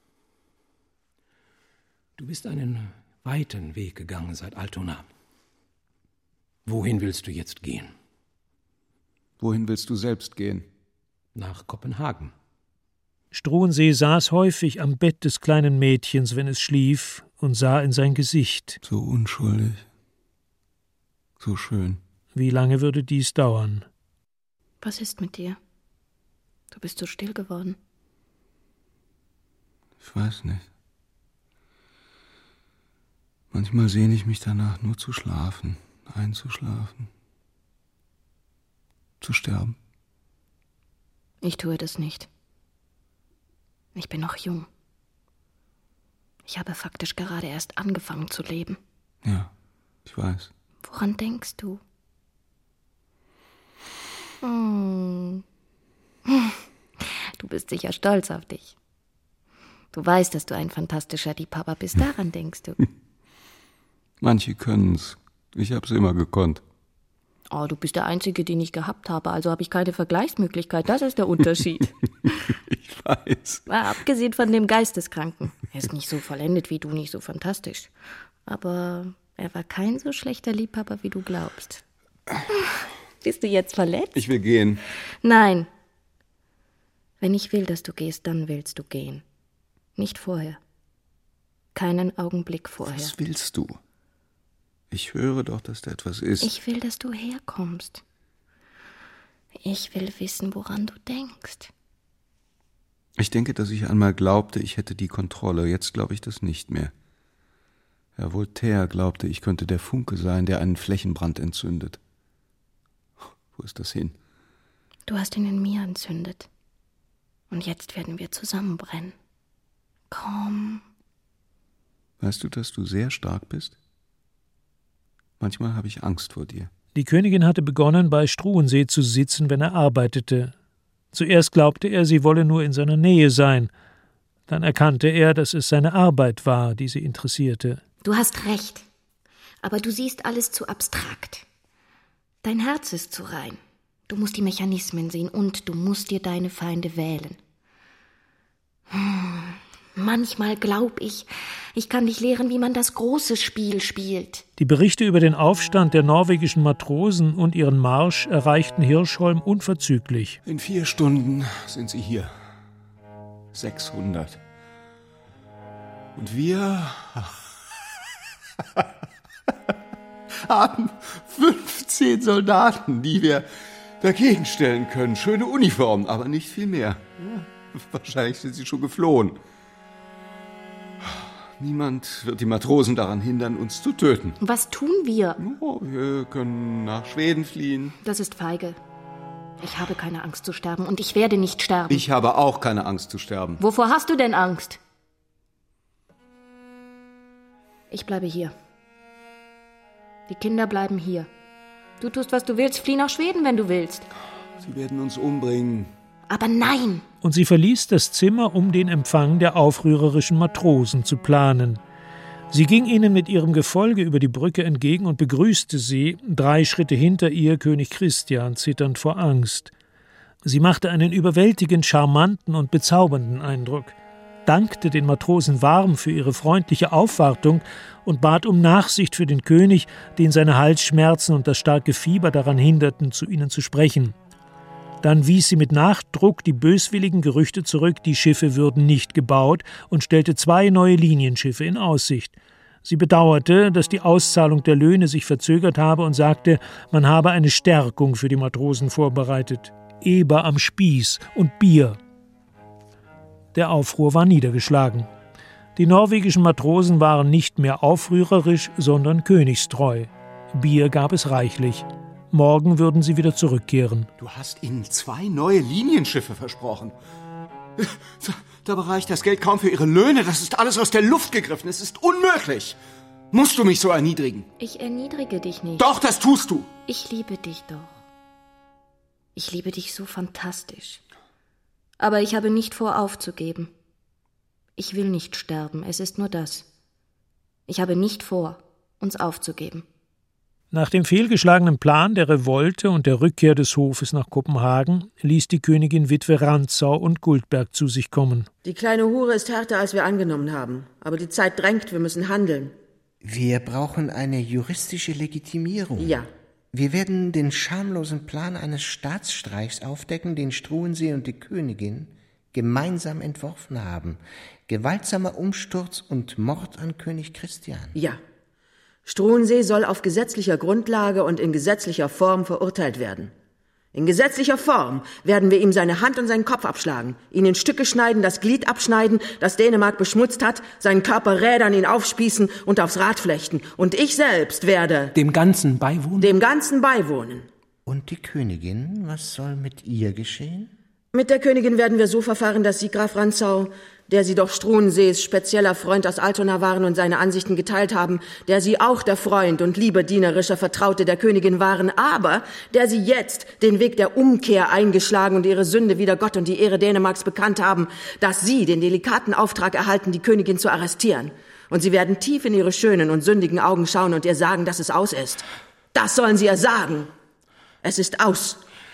du bist einen weiten Weg gegangen seit Altona. Wohin willst du jetzt gehen? Wohin willst du selbst gehen? Nach Kopenhagen. Struensee saß häufig am Bett des kleinen Mädchens, wenn es schlief, und sah in sein Gesicht. So unschuldig. So schön. Wie lange würde dies dauern? Was ist mit dir? Du bist so still geworden. Ich weiß nicht. Manchmal sehne ich mich danach, nur zu schlafen, einzuschlafen, zu sterben. Ich tue das nicht. Ich bin noch jung. Ich habe faktisch gerade erst angefangen zu leben. Ja, ich weiß. Woran denkst du? Hm. Du bist sicher stolz auf dich. Du weißt, dass du ein fantastischer Liebhaber bist. Daran denkst du. Manche können's. Ich hab's immer gekonnt. Oh, du bist der Einzige, den ich gehabt habe, also habe ich keine Vergleichsmöglichkeit. Das ist der Unterschied. Ich weiß. Ja, abgesehen von dem Geisteskranken. Er ist nicht so vollendet wie du, nicht so fantastisch. Aber er war kein so schlechter Liebhaber, wie du glaubst. Bist du jetzt verletzt? Ich will gehen. Nein. Wenn ich will, dass du gehst, dann willst du gehen. Nicht vorher. Keinen Augenblick vorher. Was willst du? Ich höre doch, dass da etwas ist. Ich will, dass du herkommst. Ich will wissen, woran du denkst. Ich denke, dass ich einmal glaubte, ich hätte die Kontrolle. Jetzt glaube ich das nicht mehr. Herr Voltaire glaubte, ich könnte der Funke sein, der einen Flächenbrand entzündet. Wo ist das hin? Du hast ihn in mir entzündet. Und jetzt werden wir zusammenbrennen. Komm. Weißt du, dass du sehr stark bist? Manchmal habe ich Angst vor dir. Die Königin hatte begonnen, bei Struensee zu sitzen, wenn er arbeitete. Zuerst glaubte er, sie wolle nur in seiner Nähe sein. Dann erkannte er, dass es seine Arbeit war, die sie interessierte. Du hast recht. Aber du siehst alles zu abstrakt. Dein Herz ist zu rein. Du musst die Mechanismen sehen und du musst dir deine Feinde wählen. Hm. Manchmal glaub ich, ich kann dich lehren, wie man das große Spiel spielt. Die Berichte über den Aufstand der norwegischen Matrosen und ihren Marsch erreichten Hirschholm unverzüglich. In vier Stunden sind sie hier. sechshundert. Und wir haben fünfzehn Soldaten, die wir dagegen stellen können. Schöne Uniformen, aber nicht viel mehr. Wahrscheinlich sind sie schon geflohen. Niemand wird die Matrosen daran hindern, uns zu töten. Was tun wir? Oh, wir können nach Schweden fliehen. Das ist feige. Ich habe keine Angst zu sterben und ich werde nicht sterben. Ich habe auch keine Angst zu sterben. Wovor hast du denn Angst? Ich bleibe hier. Die Kinder bleiben hier. Du tust, was du willst. Flieh nach Schweden, wenn du willst. Sie werden uns umbringen. Aber nein! Und sie verließ das Zimmer, um den Empfang der aufrührerischen Matrosen zu planen. Sie ging ihnen mit ihrem Gefolge über die Brücke entgegen und begrüßte sie, drei Schritte hinter ihr König Christian, zitternd vor Angst. Sie machte einen überwältigend charmanten und bezaubernden Eindruck, dankte den Matrosen warm für ihre freundliche Aufwartung und bat um Nachsicht für den König, den seine Halsschmerzen und das starke Fieber daran hinderten, zu ihnen zu sprechen. Dann wies sie mit Nachdruck die böswilligen Gerüchte zurück, die Schiffe würden nicht gebaut, und stellte zwei neue Linienschiffe in Aussicht. Sie bedauerte, dass die Auszahlung der Löhne sich verzögert habe und sagte, man habe eine Stärkung für die Matrosen vorbereitet. Eber am Spieß und Bier. Der Aufruhr war niedergeschlagen. Die norwegischen Matrosen waren nicht mehr aufrührerisch, sondern königstreu. Bier gab es reichlich. Morgen würden sie wieder zurückkehren. Du hast ihnen zwei neue Linienschiffe versprochen. Dabei reicht das Geld kaum für ihre Löhne. Das ist alles aus der Luft gegriffen. Es ist unmöglich. Musst du mich so erniedrigen? Ich erniedrige dich nicht. Doch, das tust du. Ich liebe dich doch. Ich liebe dich so fantastisch. Aber ich habe nicht vor, aufzugeben. Ich will nicht sterben, es ist nur das. Ich habe nicht vor, uns aufzugeben. Nach dem fehlgeschlagenen Plan der Revolte und der Rückkehr des Hofes nach Kopenhagen ließ die Königin Witwe Rantzau und Guldberg zu sich kommen. Die kleine Hure ist härter, als wir angenommen haben. Aber die Zeit drängt, wir müssen handeln. Wir brauchen eine juristische Legitimierung. Ja. Wir werden den schamlosen Plan eines Staatsstreichs aufdecken, den Struensee und die Königin gemeinsam entworfen haben. Gewaltsamer Umsturz und Mord an König Christian. Ja. Struensee soll auf gesetzlicher Grundlage und in gesetzlicher Form verurteilt werden. In gesetzlicher Form werden wir ihm seine Hand und seinen Kopf abschlagen, ihn in Stücke schneiden, das Glied abschneiden, das Dänemark beschmutzt hat, seinen Körper rädern, ihn aufspießen und aufs Rad flechten. Und ich selbst werde... Dem Ganzen beiwohnen? Dem Ganzen beiwohnen. Und die Königin, was soll mit ihr geschehen? Mit der Königin werden wir so verfahren, dass sie Graf Rantzau, der sie doch Struensees spezieller Freund aus Altona waren und seine Ansichten geteilt haben, der sie auch der Freund und lieberdienerischer Vertraute der Königin waren, aber der sie jetzt den Weg der Umkehr eingeschlagen und ihre Sünde wider Gott und die Ehre Dänemarks bekannt haben, dass sie den delikaten Auftrag erhalten, die Königin zu arrestieren. Und sie werden tief in ihre schönen und sündigen Augen schauen und ihr sagen, dass es aus ist. Das sollen sie ihr sagen. Es ist aus.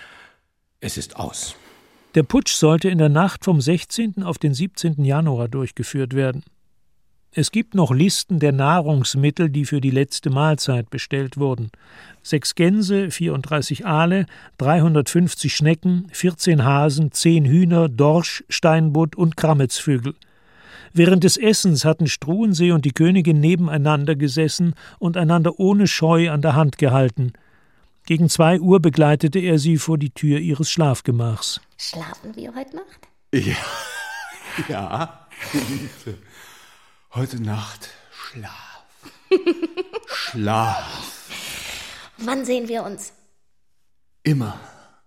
Es ist aus. Der Putsch sollte in der Nacht vom sechzehnten auf den siebzehnten Januar durchgeführt werden. Es gibt noch Listen der Nahrungsmittel, die für die letzte Mahlzeit bestellt wurden. Sechs Gänse, vierunddreißig Aale, dreihundertfünfzig Schnecken, vierzehn Hasen, zehn Hühner, Dorsch, Steinbutt und Krammetsvögel. Während des Essens hatten Struensee und die Königin nebeneinander gesessen und einander ohne Scheu an der Hand gehalten. Gegen zwei Uhr begleitete er sie vor die Tür ihres Schlafgemachs. Schlafen wir heute Nacht? Ja, ja. Heute Nacht Schlaf. Schlaf. Wann sehen wir uns? Immer.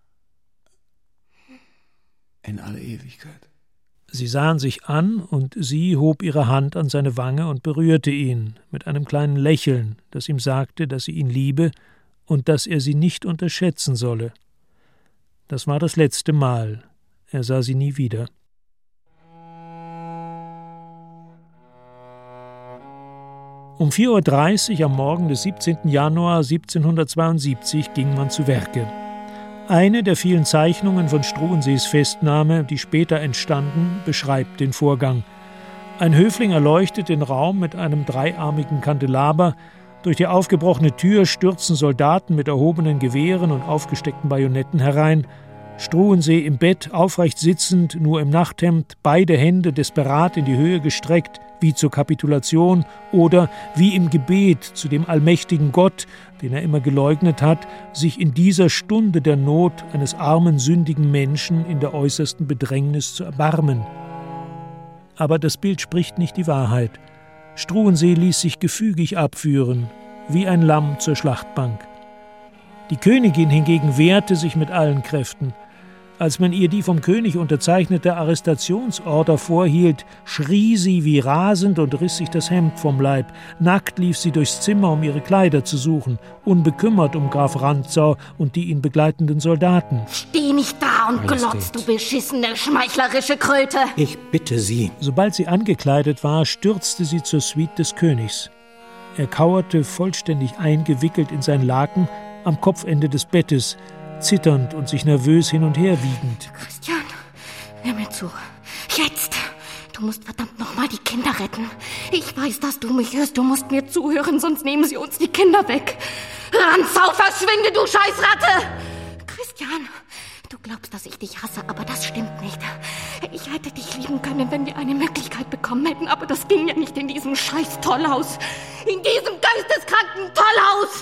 In alle Ewigkeit. Sie sahen sich an, und sie hob ihre Hand an seine Wange und berührte ihn mit einem kleinen Lächeln, das ihm sagte, dass sie ihn liebe und dass er sie nicht unterschätzen solle. Das war das letzte Mal. Er sah sie nie wieder. Um vier Uhr dreißig am Morgen des siebzehnten Januar siebzehnhundertzweiundsiebzig ging man zu Werke. Eine der vielen Zeichnungen von Struensees Festnahme, die später entstanden, beschreibt den Vorgang. Ein Höfling erleuchtet den Raum mit einem dreiarmigen Kandelaber. Durch die aufgebrochene Tür stürzen Soldaten mit erhobenen Gewehren und aufgesteckten Bajonetten herein. Struensee im Bett, aufrecht sitzend, nur im Nachthemd, beide Hände desperat in die Höhe gestreckt, wie zur Kapitulation oder wie im Gebet zu dem allmächtigen Gott, den er immer geleugnet hat, sich in dieser Stunde der Not eines armen, sündigen Menschen in der äußersten Bedrängnis zu erbarmen. Aber das Bild spricht nicht die Wahrheit. Struensee ließ sich gefügig abführen, wie ein Lamm zur Schlachtbank. Die Königin hingegen wehrte sich mit allen Kräften. Als man ihr die vom König unterzeichnete Arrestationsorder vorhielt, schrie sie wie rasend und riss sich das Hemd vom Leib. Nackt lief sie durchs Zimmer, um ihre Kleider zu suchen, unbekümmert um Graf Rantzau und die ihn begleitenden Soldaten. Steh nicht da und glotz, du beschissene, schmeichlerische Kröte! Ich bitte Sie. Sobald sie angekleidet war, stürzte sie zur Suite des Königs. Er kauerte, vollständig eingewickelt in sein Laken, am Kopfende des Bettes, zitternd und sich nervös hin und her wiegend. Christian, hör mir zu. Jetzt! Du musst verdammt nochmal die Kinder retten. Ich weiß, dass du mich hörst. Du musst mir zuhören, sonst nehmen sie uns die Kinder weg. Rantzau, verschwinde, du Scheißratte! Christian, du glaubst, dass ich dich hasse, aber das stimmt nicht. Ich hätte dich lieben können, wenn wir eine Möglichkeit bekommen hätten, aber das ging ja nicht in diesem scheiß Tollhaus. In diesem geisteskranken Tollhaus!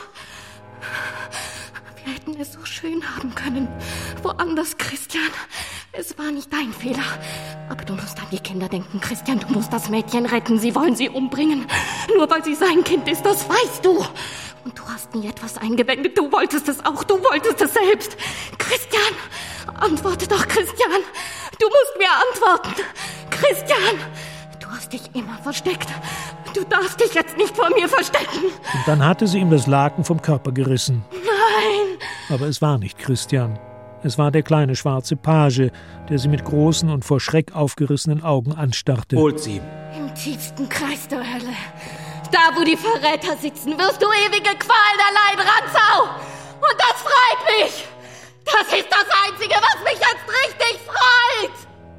Wir hätten es so schön haben können. Woanders, Christian. Es war nicht dein Fehler. Aber du musst an die Kinder denken, Christian. Du musst das Mädchen retten. Sie wollen sie umbringen. Nur weil sie sein Kind ist, das weißt du. Und du hast nie etwas eingewendet. Du wolltest es auch. Du wolltest es selbst. Christian, antworte doch, Christian. Du musst mir antworten. Christian, du hast dich immer versteckt. Du darfst dich jetzt nicht vor mir verstecken. Und dann hatte sie ihm das Laken vom Körper gerissen. Nein! Aber es war nicht Christian. Es war der kleine schwarze Page, der sie mit großen und vor Schreck aufgerissenen Augen anstarrte. Holt sie. Im tiefsten Kreis der Hölle. Da, wo die Verräter sitzen, wirst du ewige Qualen erleiden, Rantzau! Und das freut mich! Das ist das Einzige, was mich jetzt richtig freut!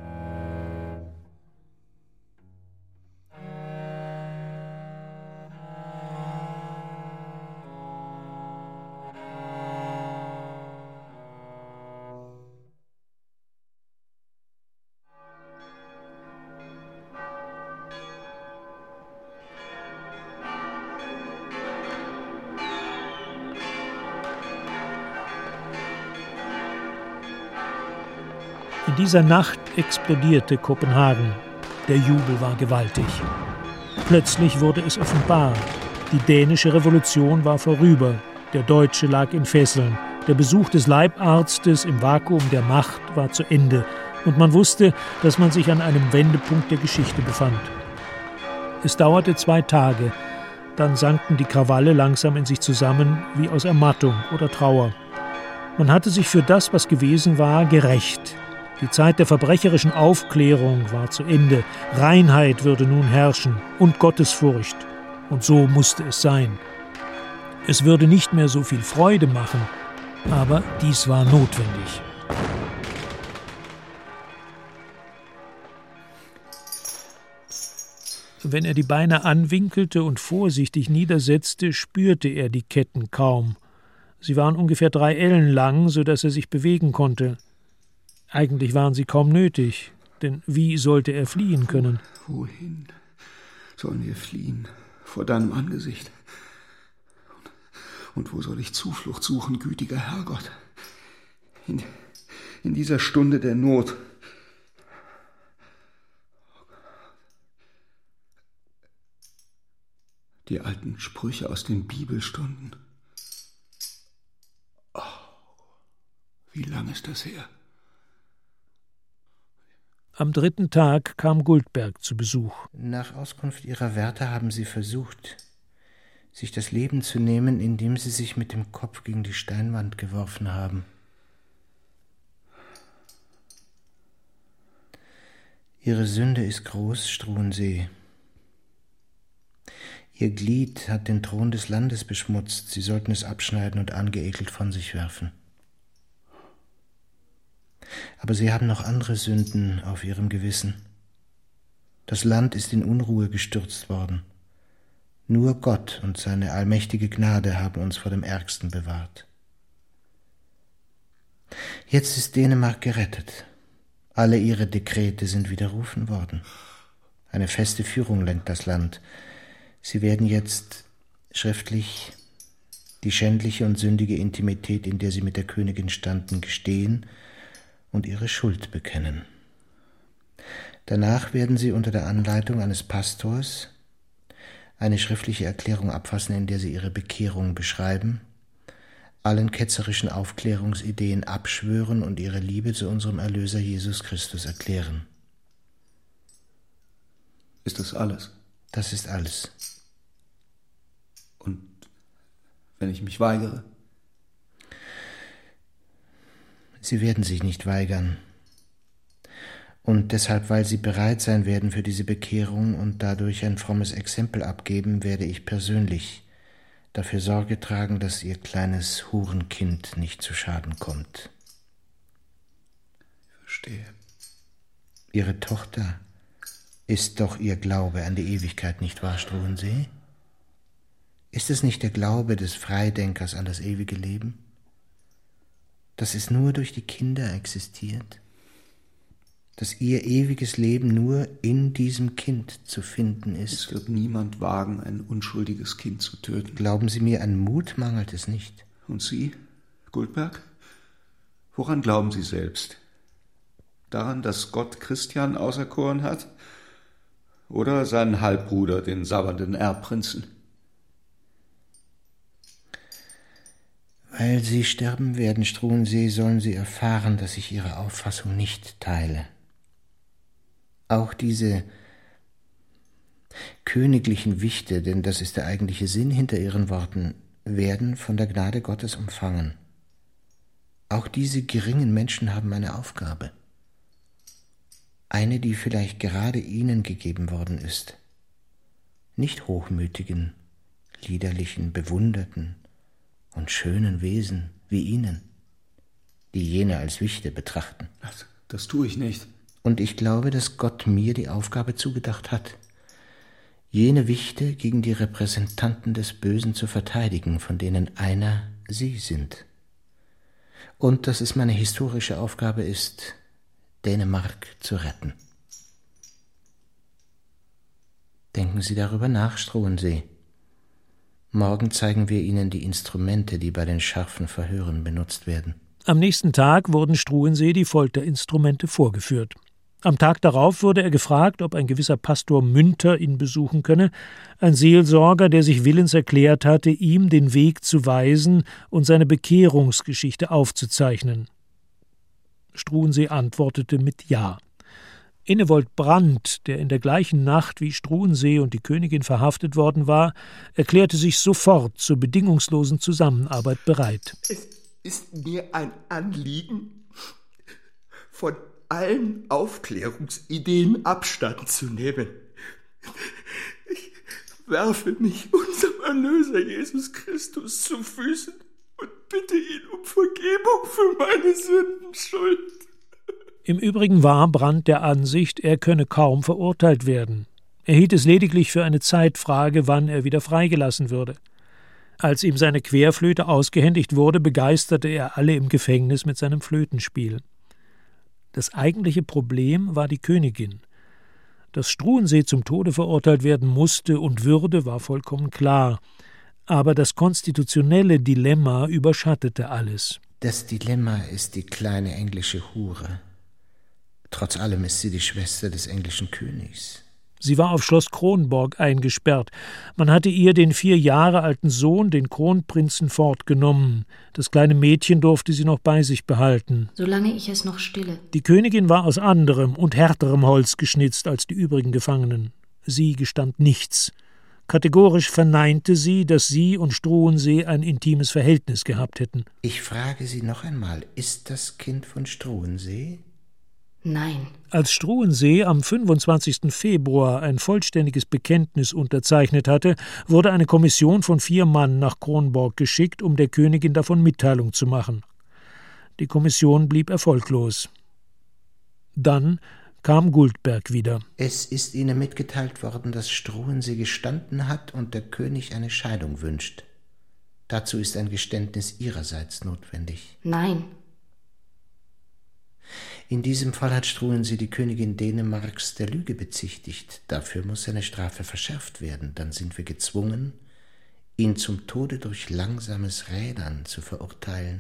In dieser Nacht explodierte Kopenhagen. Der Jubel war gewaltig. Plötzlich wurde es offenbar. Die dänische Revolution war vorüber. Der Deutsche lag in Fesseln. Der Besuch des Leibarztes im Vakuum der Macht war zu Ende. Und man wusste, dass man sich an einem Wendepunkt der Geschichte befand. Es dauerte zwei Tage. Dann sanken die Krawalle langsam in sich zusammen, wie aus Ermattung oder Trauer. Man hatte sich für das, was gewesen war, gerächt. Die Zeit der verbrecherischen Aufklärung war zu Ende. Reinheit würde nun herrschen und Gottesfurcht. Und so musste es sein. Es würde nicht mehr so viel Freude machen, aber dies war notwendig. Wenn er die Beine anwinkelte und vorsichtig niedersetzte, spürte er die Ketten kaum. Sie waren ungefähr drei Ellen lang, so dass er sich bewegen konnte. Eigentlich waren sie kaum nötig, denn wie sollte er fliehen können? Wohin sollen wir fliehen? Vor deinem Angesicht? Und wo soll ich Zuflucht suchen, gütiger Herrgott? In, in dieser Stunde der Not. Die alten Sprüche aus den Bibelstunden. Oh, wie lang ist das her? Am dritten Tag kam Guldberg zu Besuch. Nach Auskunft ihrer Wärter haben sie versucht, sich das Leben zu nehmen, indem sie sich mit dem Kopf gegen die Steinwand geworfen haben. Ihre Sünde ist groß, Struensee. Ihr Glied hat den Thron des Landes beschmutzt. Sie sollten es abschneiden und angeekelt von sich werfen. Aber sie haben noch andere Sünden auf ihrem Gewissen. Das Land ist in Unruhe gestürzt worden. Nur Gott und seine allmächtige Gnade haben uns vor dem Ärgsten bewahrt. Jetzt ist Dänemark gerettet. Alle ihre Dekrete sind widerrufen worden. Eine feste Führung lenkt das Land. Sie werden jetzt schriftlich die schändliche und sündige Intimität, in der sie mit der Königin standen, gestehen und ihre Schuld bekennen. Danach werden sie unter der Anleitung eines Pastors eine schriftliche Erklärung abfassen, in der sie ihre Bekehrung beschreiben, allen ketzerischen Aufklärungsideen abschwören und ihre Liebe zu unserem Erlöser Jesus Christus erklären. Ist das alles? Das ist alles. Und wenn ich mich weigere? Sie werden sich nicht weigern. Und deshalb, weil Sie bereit sein werden für diese Bekehrung und dadurch ein frommes Exempel abgeben, werde ich persönlich dafür Sorge tragen, dass Ihr kleines Hurenkind nicht zu Schaden kommt. Ich verstehe. Ihre Tochter ist doch Ihr Glaube an die Ewigkeit, nicht wahr, Struensee? Ist es nicht der Glaube des Freidenkers an das ewige Leben? Dass es nur durch die Kinder existiert? dass ihr ewiges Leben nur in diesem Kind zu finden ist. Es wird niemand wagen, ein unschuldiges Kind zu töten. Glauben Sie mir, an Mut mangelt es nicht. Und Sie, Guldberg? Woran glauben Sie selbst? Daran, dass Gott Christian auserkoren hat? Oder seinen Halbbruder, den sabbernden Erbprinzen? Weil Sie sterben werden, Struensee, sollen Sie erfahren, dass ich Ihre Auffassung nicht teile. Auch diese königlichen Wichte, denn das ist der eigentliche Sinn hinter Ihren Worten, werden von der Gnade Gottes umfangen. Auch diese geringen Menschen haben eine Aufgabe. Eine, die vielleicht gerade Ihnen gegeben worden ist. Nicht hochmütigen, liederlichen, bewunderten und schönen Wesen wie Ihnen, die jene als Wichte betrachten. Das, das tue ich nicht. Und ich glaube, dass Gott mir die Aufgabe zugedacht hat, jene Wichte gegen die Repräsentanten des Bösen zu verteidigen, von denen einer Sie sind. Und dass es meine historische Aufgabe ist, Dänemark zu retten. Denken Sie darüber nach, Struensee. Morgen zeigen wir Ihnen die Instrumente, die bei den scharfen Verhören benutzt werden. Am nächsten Tag wurden Struensee die Folterinstrumente vorgeführt. Am Tag darauf wurde er gefragt, ob ein gewisser Pastor Münter ihn besuchen könne, ein Seelsorger, der sich willens erklärt hatte, ihm den Weg zu weisen und seine Bekehrungsgeschichte aufzuzeichnen. Struensee antwortete mit Ja. Innewold Brandt, der in der gleichen Nacht wie Struensee und die Königin verhaftet worden war, erklärte sich sofort zur bedingungslosen Zusammenarbeit bereit. Es ist mir ein Anliegen, von allen Aufklärungsideen Abstand zu nehmen. Ich werfe mich unserem Erlöser Jesus Christus zu Füßen und bitte ihn um Vergebung für meine Sündenschuld. Im Übrigen war Brandt der Ansicht, er könne kaum verurteilt werden. Er hielt es lediglich für eine Zeitfrage, wann er wieder freigelassen würde. Als ihm seine Querflöte ausgehändigt wurde, begeisterte er alle im Gefängnis mit seinem Flötenspiel. Das eigentliche Problem war die Königin. Dass Struensee zum Tode verurteilt werden musste und würde, war vollkommen klar. Aber das konstitutionelle Dilemma überschattete alles. Das Dilemma ist die kleine englische Hure. Trotz allem ist sie die Schwester des englischen Königs. Sie war auf Schloss Kronborg eingesperrt. Man hatte ihr den vier Jahre alten Sohn, den Kronprinzen, fortgenommen. Das kleine Mädchen durfte sie noch bei sich behalten. Solange ich es noch stille. Die Königin war aus anderem und härterem Holz geschnitzt als die übrigen Gefangenen. Sie gestand nichts. Kategorisch verneinte sie, dass sie und Struensee ein intimes Verhältnis gehabt hätten. Ich frage Sie noch einmal, ist das Kind von Struensee? Nein. Als Struensee am fünfundzwanzigsten Februar ein vollständiges Bekenntnis unterzeichnet hatte, wurde eine Kommission von vier Mann nach Kronborg geschickt, um der Königin davon Mitteilung zu machen. Die Kommission blieb erfolglos. Dann kam Guldberg wieder. Es ist Ihnen mitgeteilt worden, dass Struensee gestanden hat und der König eine Scheidung wünscht. Dazu ist ein Geständnis Ihrerseits notwendig. Nein. In diesem Fall hat Struensee die Königin Dänemarks der Lüge bezichtigt. Dafür muss seine Strafe verschärft werden. Dann sind wir gezwungen, ihn zum Tode durch langsames Rädern zu verurteilen.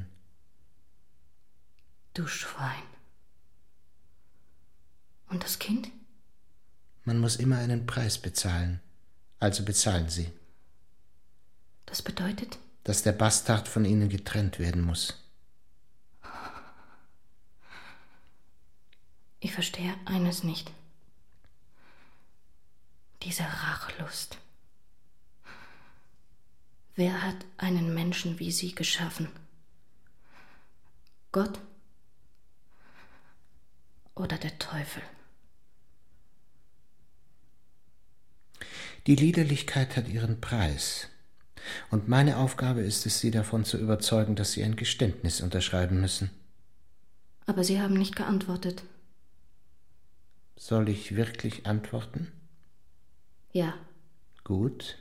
Du Schwein. Und das Kind? Man muss immer einen Preis bezahlen. Also bezahlen Sie. Das bedeutet? Dass der Bastard von Ihnen getrennt werden muss. Ich verstehe eines nicht. Diese Rachlust. Wer hat einen Menschen wie Sie geschaffen? Gott oder der Teufel? Die Liederlichkeit hat ihren Preis. Und meine Aufgabe ist es, Sie davon zu überzeugen, dass Sie ein Geständnis unterschreiben müssen. Aber Sie haben nicht geantwortet. Soll ich wirklich antworten? Ja. Gut.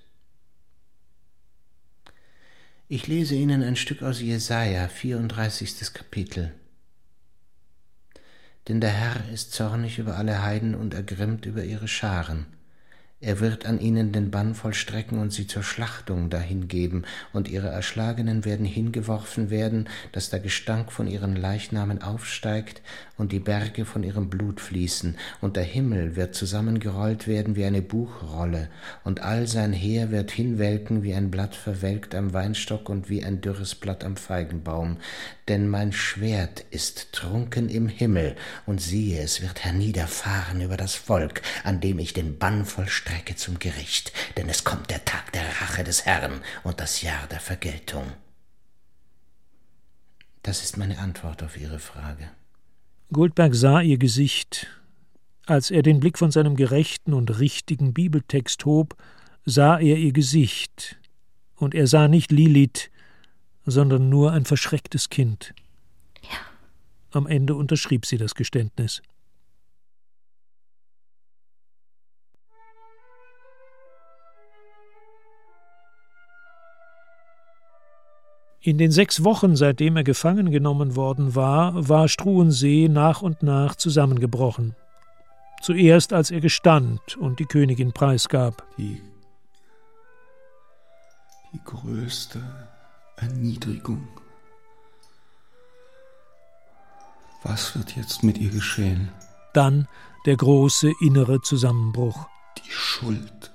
Ich lese Ihnen ein Stück aus Jesaja, vierunddreißigstes Kapitel. Denn der Herr ist zornig über alle Heiden und ergrimmt über ihre Scharen. Er wird an ihnen den Bann vollstrecken und sie zur Schlachtung dahingeben, und ihre Erschlagenen werden hingeworfen werden, dass der Gestank von ihren Leichnamen aufsteigt und die Berge von ihrem Blut fließen, und der Himmel wird zusammengerollt werden wie eine Buchrolle, und all sein Heer wird hinwelken wie ein Blatt verwelkt am Weinstock und wie ein dürres Blatt am Feigenbaum. Denn mein Schwert ist trunken im Himmel, und siehe, es wird herniederfahren über das Volk, an dem ich den Bann vollstrecke zum Gericht, denn es kommt der Tag der Rache des Herrn und das Jahr der Vergeltung. Das ist meine Antwort auf Ihre Frage. Goldberg sah ihr Gesicht. Als er den Blick von seinem gerechten und richtigen Bibeltext hob, sah er ihr Gesicht, und er sah nicht Lilith, sondern nur ein verschrecktes Kind. Ja. Am Ende unterschrieb sie das Geständnis. In den sechs Wochen, seitdem er gefangen genommen worden war, war Struensee nach und nach zusammengebrochen. Zuerst, als er gestand und die Königin preisgab. Die, die größte Erniedrigung. Was wird jetzt mit ihr geschehen? Dann der große innere Zusammenbruch. Die Schuld.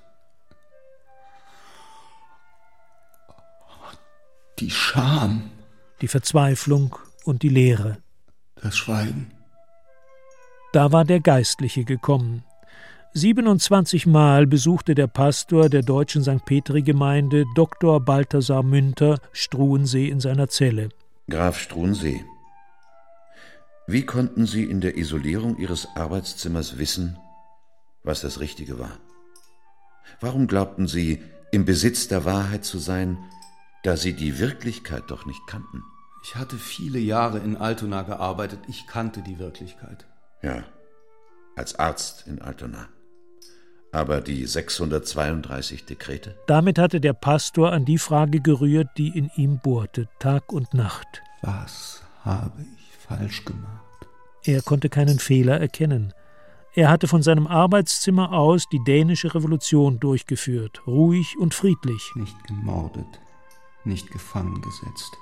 Die Scham. Die Verzweiflung und die Leere. Das Schweigen. Da war der Geistliche gekommen. siebenundzwanzig Mal besuchte der Pastor der deutschen Sankt Petri-Gemeinde, Doktor Balthasar Münter, Struensee in seiner Zelle. Graf Struensee, wie konnten Sie in der Isolierung Ihres Arbeitszimmers wissen, was das Richtige war? Warum glaubten Sie, im Besitz der Wahrheit zu sein, da Sie die Wirklichkeit doch nicht kannten? Ich hatte viele Jahre in Altona gearbeitet. Ich kannte die Wirklichkeit. Ja, als Arzt in Altona. Aber die sechshundertzweiunddreißig Dekrete? Damit hatte der Pastor an die Frage gerührt, die in ihm bohrte, Tag und Nacht. Was habe ich falsch gemacht? Er konnte keinen Fehler erkennen. Er hatte von seinem Arbeitszimmer aus die dänische Revolution durchgeführt, ruhig und friedlich. Nicht gemordet, nicht gefangen gesetzt,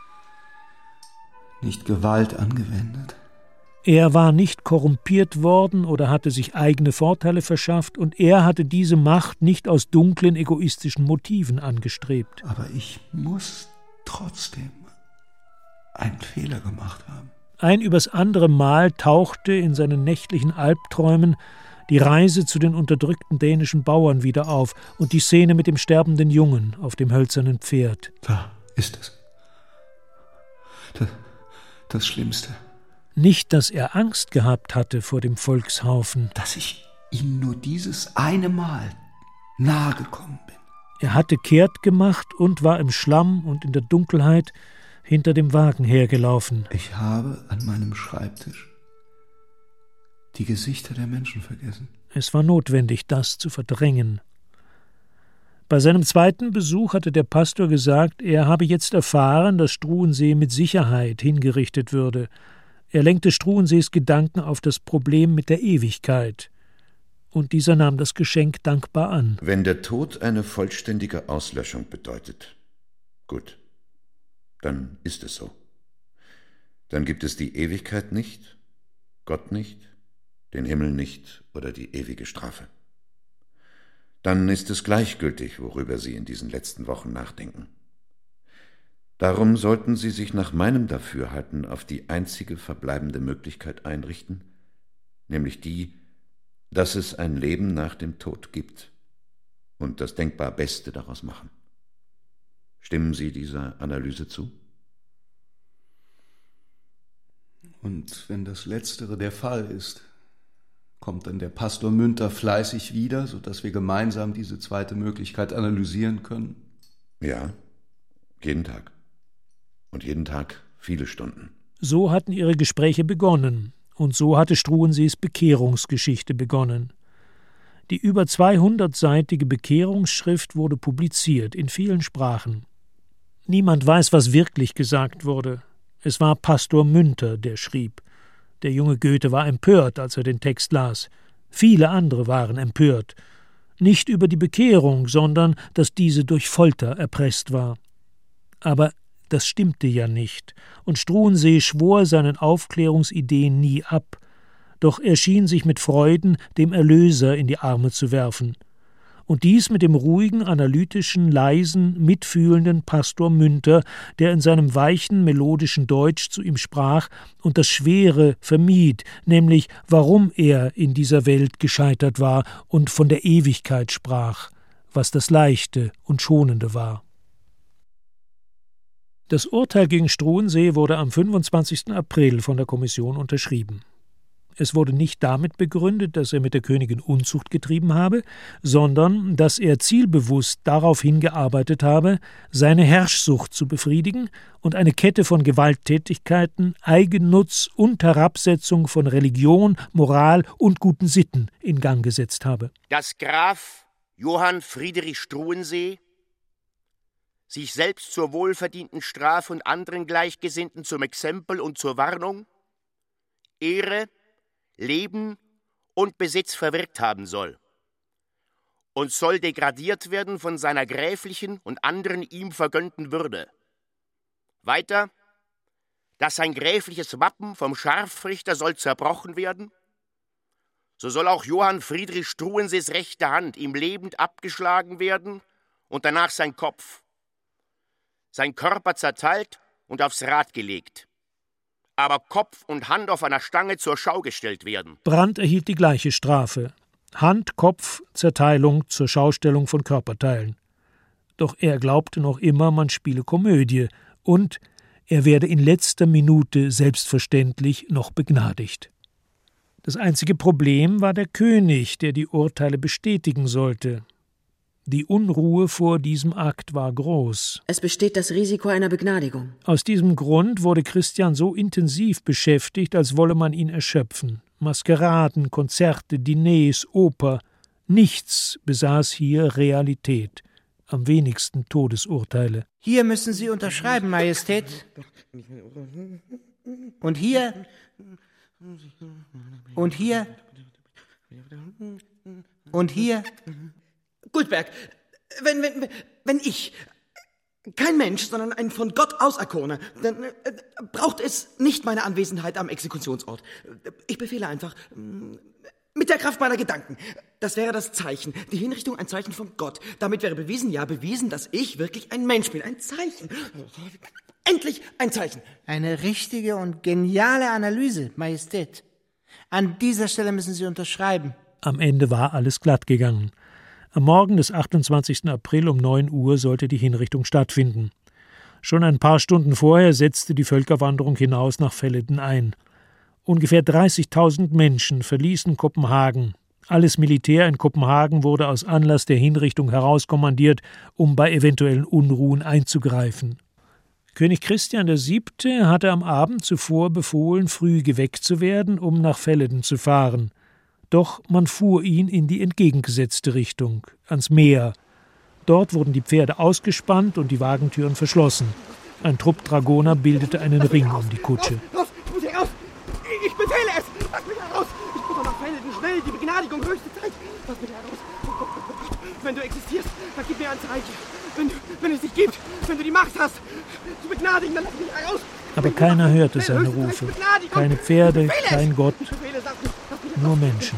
nicht Gewalt angewendet. Er war nicht korrumpiert worden oder hatte sich eigene Vorteile verschafft, und er hatte diese Macht nicht aus dunklen, egoistischen Motiven angestrebt. Aber ich muss trotzdem einen Fehler gemacht haben. Ein übers andere Mal tauchte in seinen nächtlichen Albträumen die Reise zu den unterdrückten dänischen Bauern wieder auf und die Szene mit dem sterbenden Jungen auf dem hölzernen Pferd. Da ist es. Das, das Schlimmste. Nicht, dass er Angst gehabt hatte vor dem Volkshaufen. Dass ich ihm nur dieses eine Mal nahe gekommen bin. Er hatte kehrt gemacht und war im Schlamm und in der Dunkelheit hinter dem Wagen hergelaufen. Ich habe an meinem Schreibtisch die Gesichter der Menschen vergessen. Es war notwendig, das zu verdrängen. Bei seinem zweiten Besuch hatte der Pastor gesagt, er habe jetzt erfahren, dass Struensee mit Sicherheit hingerichtet würde. Er lenkte Struensees Gedanken auf das Problem mit der Ewigkeit. Und dieser nahm das Geschenk dankbar an. Wenn der Tod eine vollständige Auslöschung bedeutet, gut, dann ist es so. Dann gibt es die Ewigkeit nicht, Gott nicht, den Himmel nicht oder die ewige Strafe. Dann ist es gleichgültig, worüber Sie in diesen letzten Wochen nachdenken. Darum sollten Sie sich nach meinem Dafürhalten auf die einzige verbleibende Möglichkeit einrichten, nämlich die, dass es ein Leben nach dem Tod gibt und das denkbar Beste daraus machen. Stimmen Sie dieser Analyse zu? Und wenn das Letztere der Fall ist, kommt dann der Pastor Münter fleißig wieder, sodass wir gemeinsam diese zweite Möglichkeit analysieren können? Ja, jeden Tag. Und jeden Tag viele Stunden. So hatten ihre Gespräche begonnen, und so hatte Struensees Bekehrungsgeschichte begonnen. Die über zweihundertseitige Bekehrungsschrift wurde publiziert in vielen Sprachen. Niemand weiß, was wirklich gesagt wurde. Es war Pastor Münter, der schrieb. Der junge Goethe war empört, als er den Text las. Viele andere waren empört. Nicht über die Bekehrung, sondern dass diese durch Folter erpresst war. Aber das stimmte ja nicht, und Struensee schwor seinen Aufklärungsideen nie ab. Doch er schien sich mit Freuden dem Erlöser in die Arme zu werfen. Und dies mit dem ruhigen, analytischen, leisen, mitfühlenden Pastor Münter, der in seinem weichen, melodischen Deutsch zu ihm sprach und das Schwere vermied, nämlich warum er in dieser Welt gescheitert war und von der Ewigkeit sprach, was das Leichte und Schonende war. Das Urteil gegen Struensee wurde am fünfundzwanzigsten April von der Kommission unterschrieben. Es wurde nicht damit begründet, dass er mit der Königin Unzucht getrieben habe, sondern dass er zielbewusst darauf hingearbeitet habe, seine Herrschsucht zu befriedigen und eine Kette von Gewalttätigkeiten, Eigennutz und Herabsetzung von Religion, Moral und guten Sitten in Gang gesetzt habe. Dass Graf Johann Friedrich Struensee sich selbst zur wohlverdienten Strafe und anderen Gleichgesinnten zum Exempel und zur Warnung Ehre, Leben und Besitz verwirkt haben soll und soll degradiert werden von seiner gräflichen und anderen ihm vergönnten Würde. Weiter, dass sein gräfliches Wappen vom Scharfrichter soll zerbrochen werden, so soll auch Johann Friedrich Struensees rechte Hand ihm lebend abgeschlagen werden und danach sein Kopf, sein Körper zerteilt und aufs Rad gelegt, aber Kopf und Hand auf einer Stange zur Schau gestellt werden. Brandt erhielt die gleiche Strafe. Hand, Kopf, Zerteilung zur Schaustellung von Körperteilen. Doch er glaubte noch immer, man spiele Komödie und er werde in letzter Minute selbstverständlich noch begnadigt. Das einzige Problem war der König, der die Urteile bestätigen sollte. Die Unruhe vor diesem Akt war groß. Es besteht das Risiko einer Begnadigung. Aus diesem Grund wurde Christian so intensiv beschäftigt, als wolle man ihn erschöpfen. Maskeraden, Konzerte, Diners, Oper. Nichts besaß hier Realität. Am wenigsten Todesurteile. Hier müssen Sie unterschreiben, Majestät. Und hier. Und hier. Und hier. Guldberg, wenn, wenn, wenn ich, kein Mensch, sondern ein von Gott auserkorener, dann äh, braucht es nicht meine Anwesenheit am Exekutionsort. Ich befehle einfach, mit der Kraft meiner Gedanken. Das wäre das Zeichen. Die Hinrichtung ein Zeichen von Gott. Damit wäre bewiesen, ja, bewiesen, dass ich wirklich ein Mensch bin. Ein Zeichen. Endlich ein Zeichen. Eine richtige und geniale Analyse, Majestät. An dieser Stelle müssen Sie unterschreiben. Am Ende war alles glatt gegangen. Am Morgen des achtundzwanzigsten April um neun Uhr sollte die Hinrichtung stattfinden. Schon ein paar Stunden vorher setzte die Völkerwanderung hinaus nach Velleden ein. Ungefähr dreißigtausend Menschen verließen Kopenhagen. Alles Militär in Kopenhagen wurde aus Anlass der Hinrichtung herauskommandiert, um bei eventuellen Unruhen einzugreifen. König Christian der Siebte hatte am Abend zuvor befohlen, früh geweckt zu werden, um nach Velleden zu fahren. Doch man fuhr ihn in die entgegengesetzte Richtung, ans Meer. Dort wurden die Pferde ausgespannt und die Wagentüren verschlossen. Ein Trupp Dragoner bildete einen Ring um die Kutsche. Los, ich muss hier raus! Ich befehle es! Lass mich heraus! Ich muss doch nach Velleden, schnell, die Begnadigung, höchste Zeit! Lass mich heraus! Wenn du existierst, dann gib mir ein Zeichen. Wenn, du, wenn es dich gibt, wenn du die Macht hast, zu begnadigen, dann lass mich heraus! Aber keiner hörte seine Rufe. Keine Pferde, kein Gott, nur Menschen.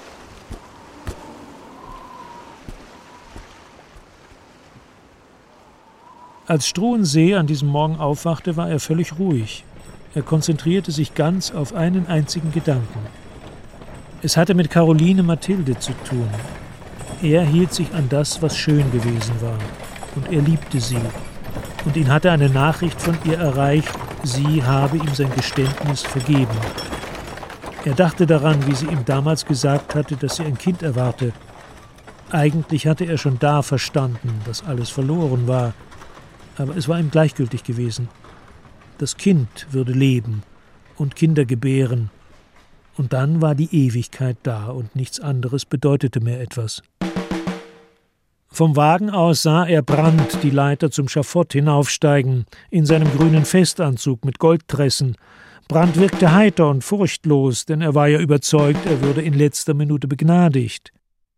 Als Struensee an diesem Morgen aufwachte, war er völlig ruhig. Er konzentrierte sich ganz auf einen einzigen Gedanken. Es hatte mit Caroline Mathilde zu tun. Er hielt sich an das, was schön gewesen war. Und er liebte sie. Und ihn hatte eine Nachricht von ihr erreicht, sie habe ihm sein Geständnis vergeben. Er dachte daran, wie sie ihm damals gesagt hatte, dass sie ein Kind erwarte. Eigentlich hatte er schon da verstanden, dass alles verloren war. Aber es war ihm gleichgültig gewesen. Das Kind würde leben und Kinder gebären. Und dann war die Ewigkeit da und nichts anderes bedeutete mehr etwas. Vom Wagen aus sah er Brandt die Leiter zum Schafott hinaufsteigen, in seinem grünen Festanzug mit Goldtressen. Brandt wirkte heiter und furchtlos, denn er war ja überzeugt, er würde in letzter Minute begnadigt.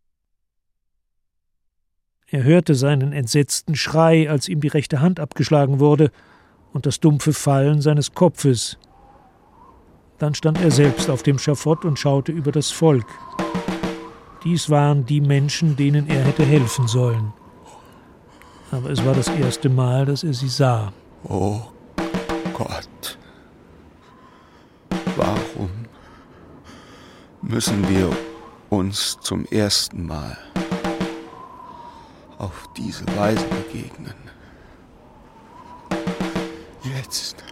Er hörte seinen entsetzten Schrei, als ihm die rechte Hand abgeschlagen wurde, und das dumpfe Fallen seines Kopfes. Dann stand er selbst auf dem Schafott und schaute über das Volk. Dies waren die Menschen, denen er hätte helfen sollen. Aber es war das erste Mal, dass er sie sah. Oh Gott, warum müssen wir uns zum ersten Mal auf diese Weise begegnen? Jetzt,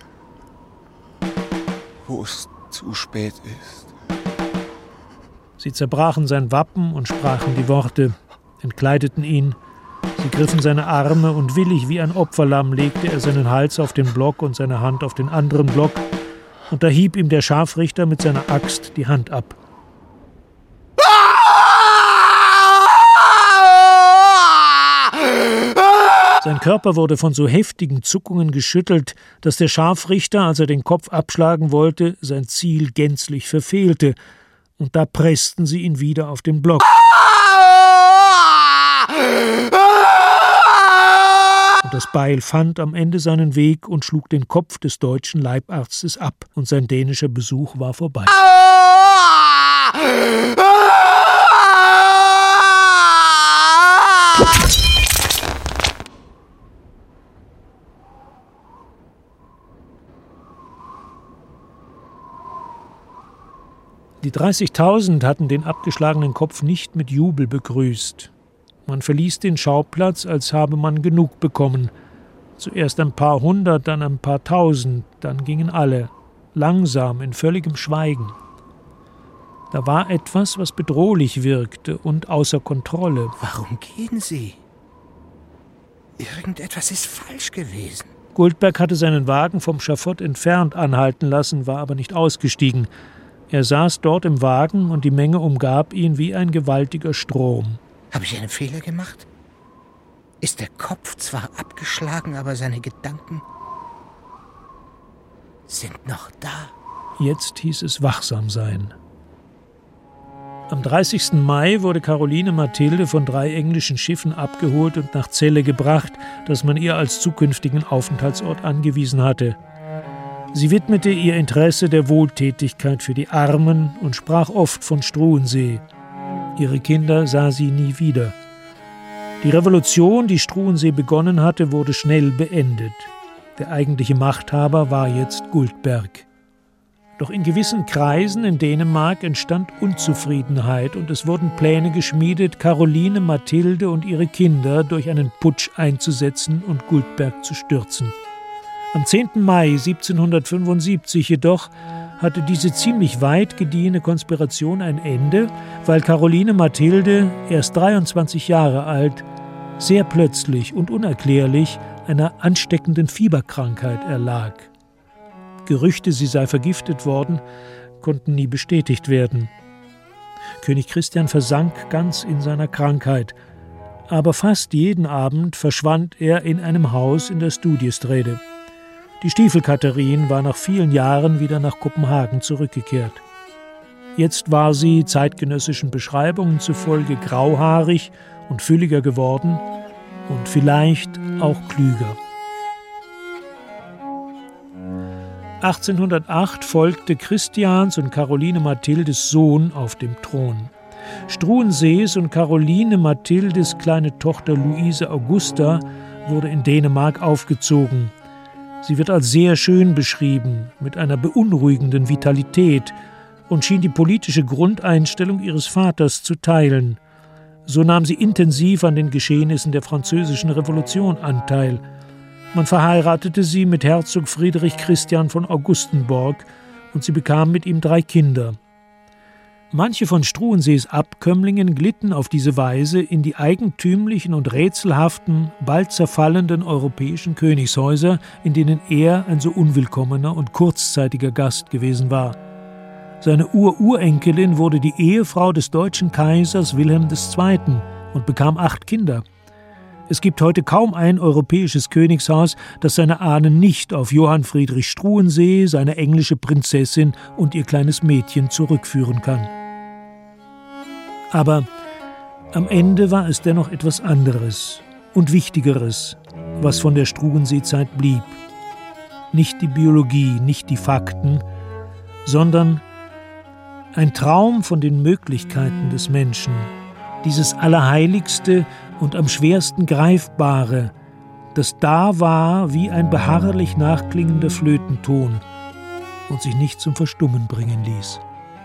wo es zu spät ist. Sie zerbrachen sein Wappen und sprachen die Worte, entkleideten ihn. Sie griffen seine Arme und willig wie ein Opferlamm legte er seinen Hals auf den Block und seine Hand auf den anderen Block, und da hieb ihm der Scharfrichter mit seiner Axt die Hand ab. Sein Körper wurde von so heftigen Zuckungen geschüttelt, dass der Scharfrichter, als er den Kopf abschlagen wollte, sein Ziel gänzlich verfehlte, und da pressten sie ihn wieder auf den Block. Und das Beil fand am Ende seinen Weg und schlug den Kopf des deutschen Leibarztes ab, und sein dänischer Besuch war vorbei. Die dreißigtausend hatten den abgeschlagenen Kopf nicht mit Jubel begrüßt. Man verließ den Schauplatz, als habe man genug bekommen. Zuerst ein paar hundert, dann ein paar tausend, dann gingen alle, langsam, in völligem Schweigen. Da war etwas, was bedrohlich wirkte und außer Kontrolle. Warum gehen Sie? Irgendetwas ist falsch gewesen. Guldberg hatte seinen Wagen vom Schafott entfernt anhalten lassen, war aber nicht ausgestiegen. Er saß dort im Wagen und die Menge umgab ihn wie ein gewaltiger Strom. Habe ich einen Fehler gemacht? Ist der Kopf zwar abgeschlagen, aber seine Gedanken sind noch da. Jetzt hieß es wachsam sein. Am dreißigsten Mai wurde Caroline Mathilde von drei englischen Schiffen abgeholt und nach Celle gebracht, das man ihr als zukünftigen Aufenthaltsort angewiesen hatte. Sie widmete ihr Interesse der Wohltätigkeit für die Armen und sprach oft von Struensee. Ihre Kinder sah sie nie wieder. Die Revolution, die Struensee begonnen hatte, wurde schnell beendet. Der eigentliche Machthaber war jetzt Guldberg. Doch in gewissen Kreisen in Dänemark entstand Unzufriedenheit und es wurden Pläne geschmiedet, Caroline Mathilde und ihre Kinder durch einen Putsch einzusetzen und Guldberg zu stürzen. Am zehnten Mai siebzehnhundertfünfundsiebzig jedoch hatte diese ziemlich weit gediehene Konspiration ein Ende, weil Caroline Mathilde, erst dreiundzwanzig Jahre alt, sehr plötzlich und unerklärlich einer ansteckenden Fieberkrankheit erlag. Gerüchte, sie sei vergiftet worden, konnten nie bestätigt werden. König Christian versank ganz in seiner Krankheit, aber fast jeden Abend verschwand er in einem Haus in der Studiestrede. Die Stiefel-Katharin war nach vielen Jahren wieder nach Kopenhagen zurückgekehrt. Jetzt war sie zeitgenössischen Beschreibungen zufolge grauhaarig und fülliger geworden und vielleicht auch klüger. achtzehnhundertacht folgte Christians und Caroline Mathildes Sohn auf dem Thron. Struensees und Caroline Mathildes kleine Tochter Luise Augusta wurde in Dänemark aufgezogen. Sie wird als sehr schön beschrieben, mit einer beunruhigenden Vitalität und schien die politische Grundeinstellung ihres Vaters zu teilen. So nahm sie intensiv an den Geschehnissen der Französischen Revolution Anteil. Man verheiratete sie mit Herzog Friedrich Christian von Augustenborg und sie bekam mit ihm drei Kinder. Manche von Struensees Abkömmlingen glitten auf diese Weise in die eigentümlichen und rätselhaften, bald zerfallenden europäischen Königshäuser, in denen er ein so unwillkommener und kurzzeitiger Gast gewesen war. Seine Ururenkelin wurde die Ehefrau des deutschen Kaisers Wilhelm der Zweite. und bekam acht Kinder. Es gibt heute kaum ein europäisches Königshaus, das seine Ahnen nicht auf Johann Friedrich Struensee, seine englische Prinzessin und ihr kleines Mädchen zurückführen kann. Aber am Ende war es dennoch etwas anderes und Wichtigeres, was von der Struensee-Zeit blieb. Nicht die Biologie, nicht die Fakten, sondern ein Traum von den Möglichkeiten des Menschen, dieses Allerheiligste und am schwersten Greifbare, das da war wie ein beharrlich nachklingender Flötenton und sich nicht zum Verstummen bringen ließ.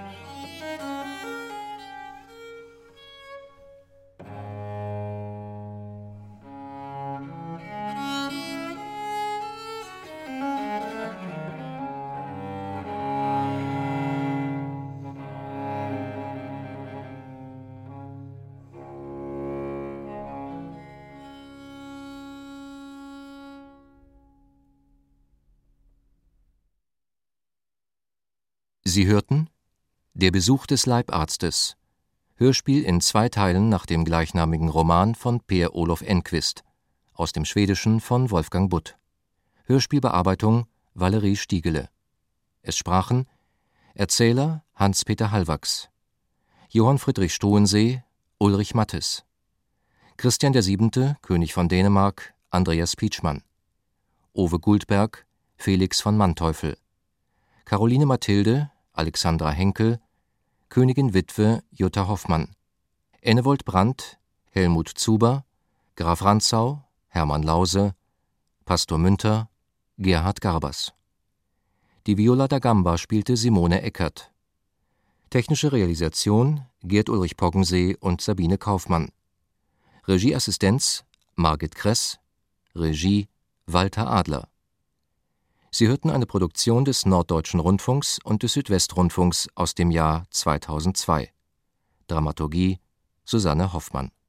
Sie hörten Der Besuch des Leibarztes, Hörspiel in zwei Teilen nach dem gleichnamigen Roman von Per Olof Enquist, aus dem Schwedischen von Wolfgang Butt. Hörspielbearbeitung Valerie Stiegele. Es sprachen Erzähler Hans-Peter Hallwachs, Johann Friedrich Struensee, Ulrich Mattes, Christian der Siebente, König von Dänemark, Andreas Pietschmann, Owe Guldberg, Felix von Manteuffel, Caroline Mathilde, Alexandra Henkel, Königin Witwe Jutta Hoffmann, Ennewold Brandt, Helmut Zuber, Graf Rantzau, Hermann Lause, Pastor Münter, Gerhard Garbers. Die Viola da Gamba spielte Simone Eckert. Technische Realisation Gerd Ulrich Poggensee und Sabine Kaufmann. Regieassistenz Margit Kress, Regie Walter Adler. Sie hörten eine Produktion des Norddeutschen Rundfunks und des Südwestrundfunks aus dem Jahr zweitausendzwei. Dramaturgie Susanne Hoffmann.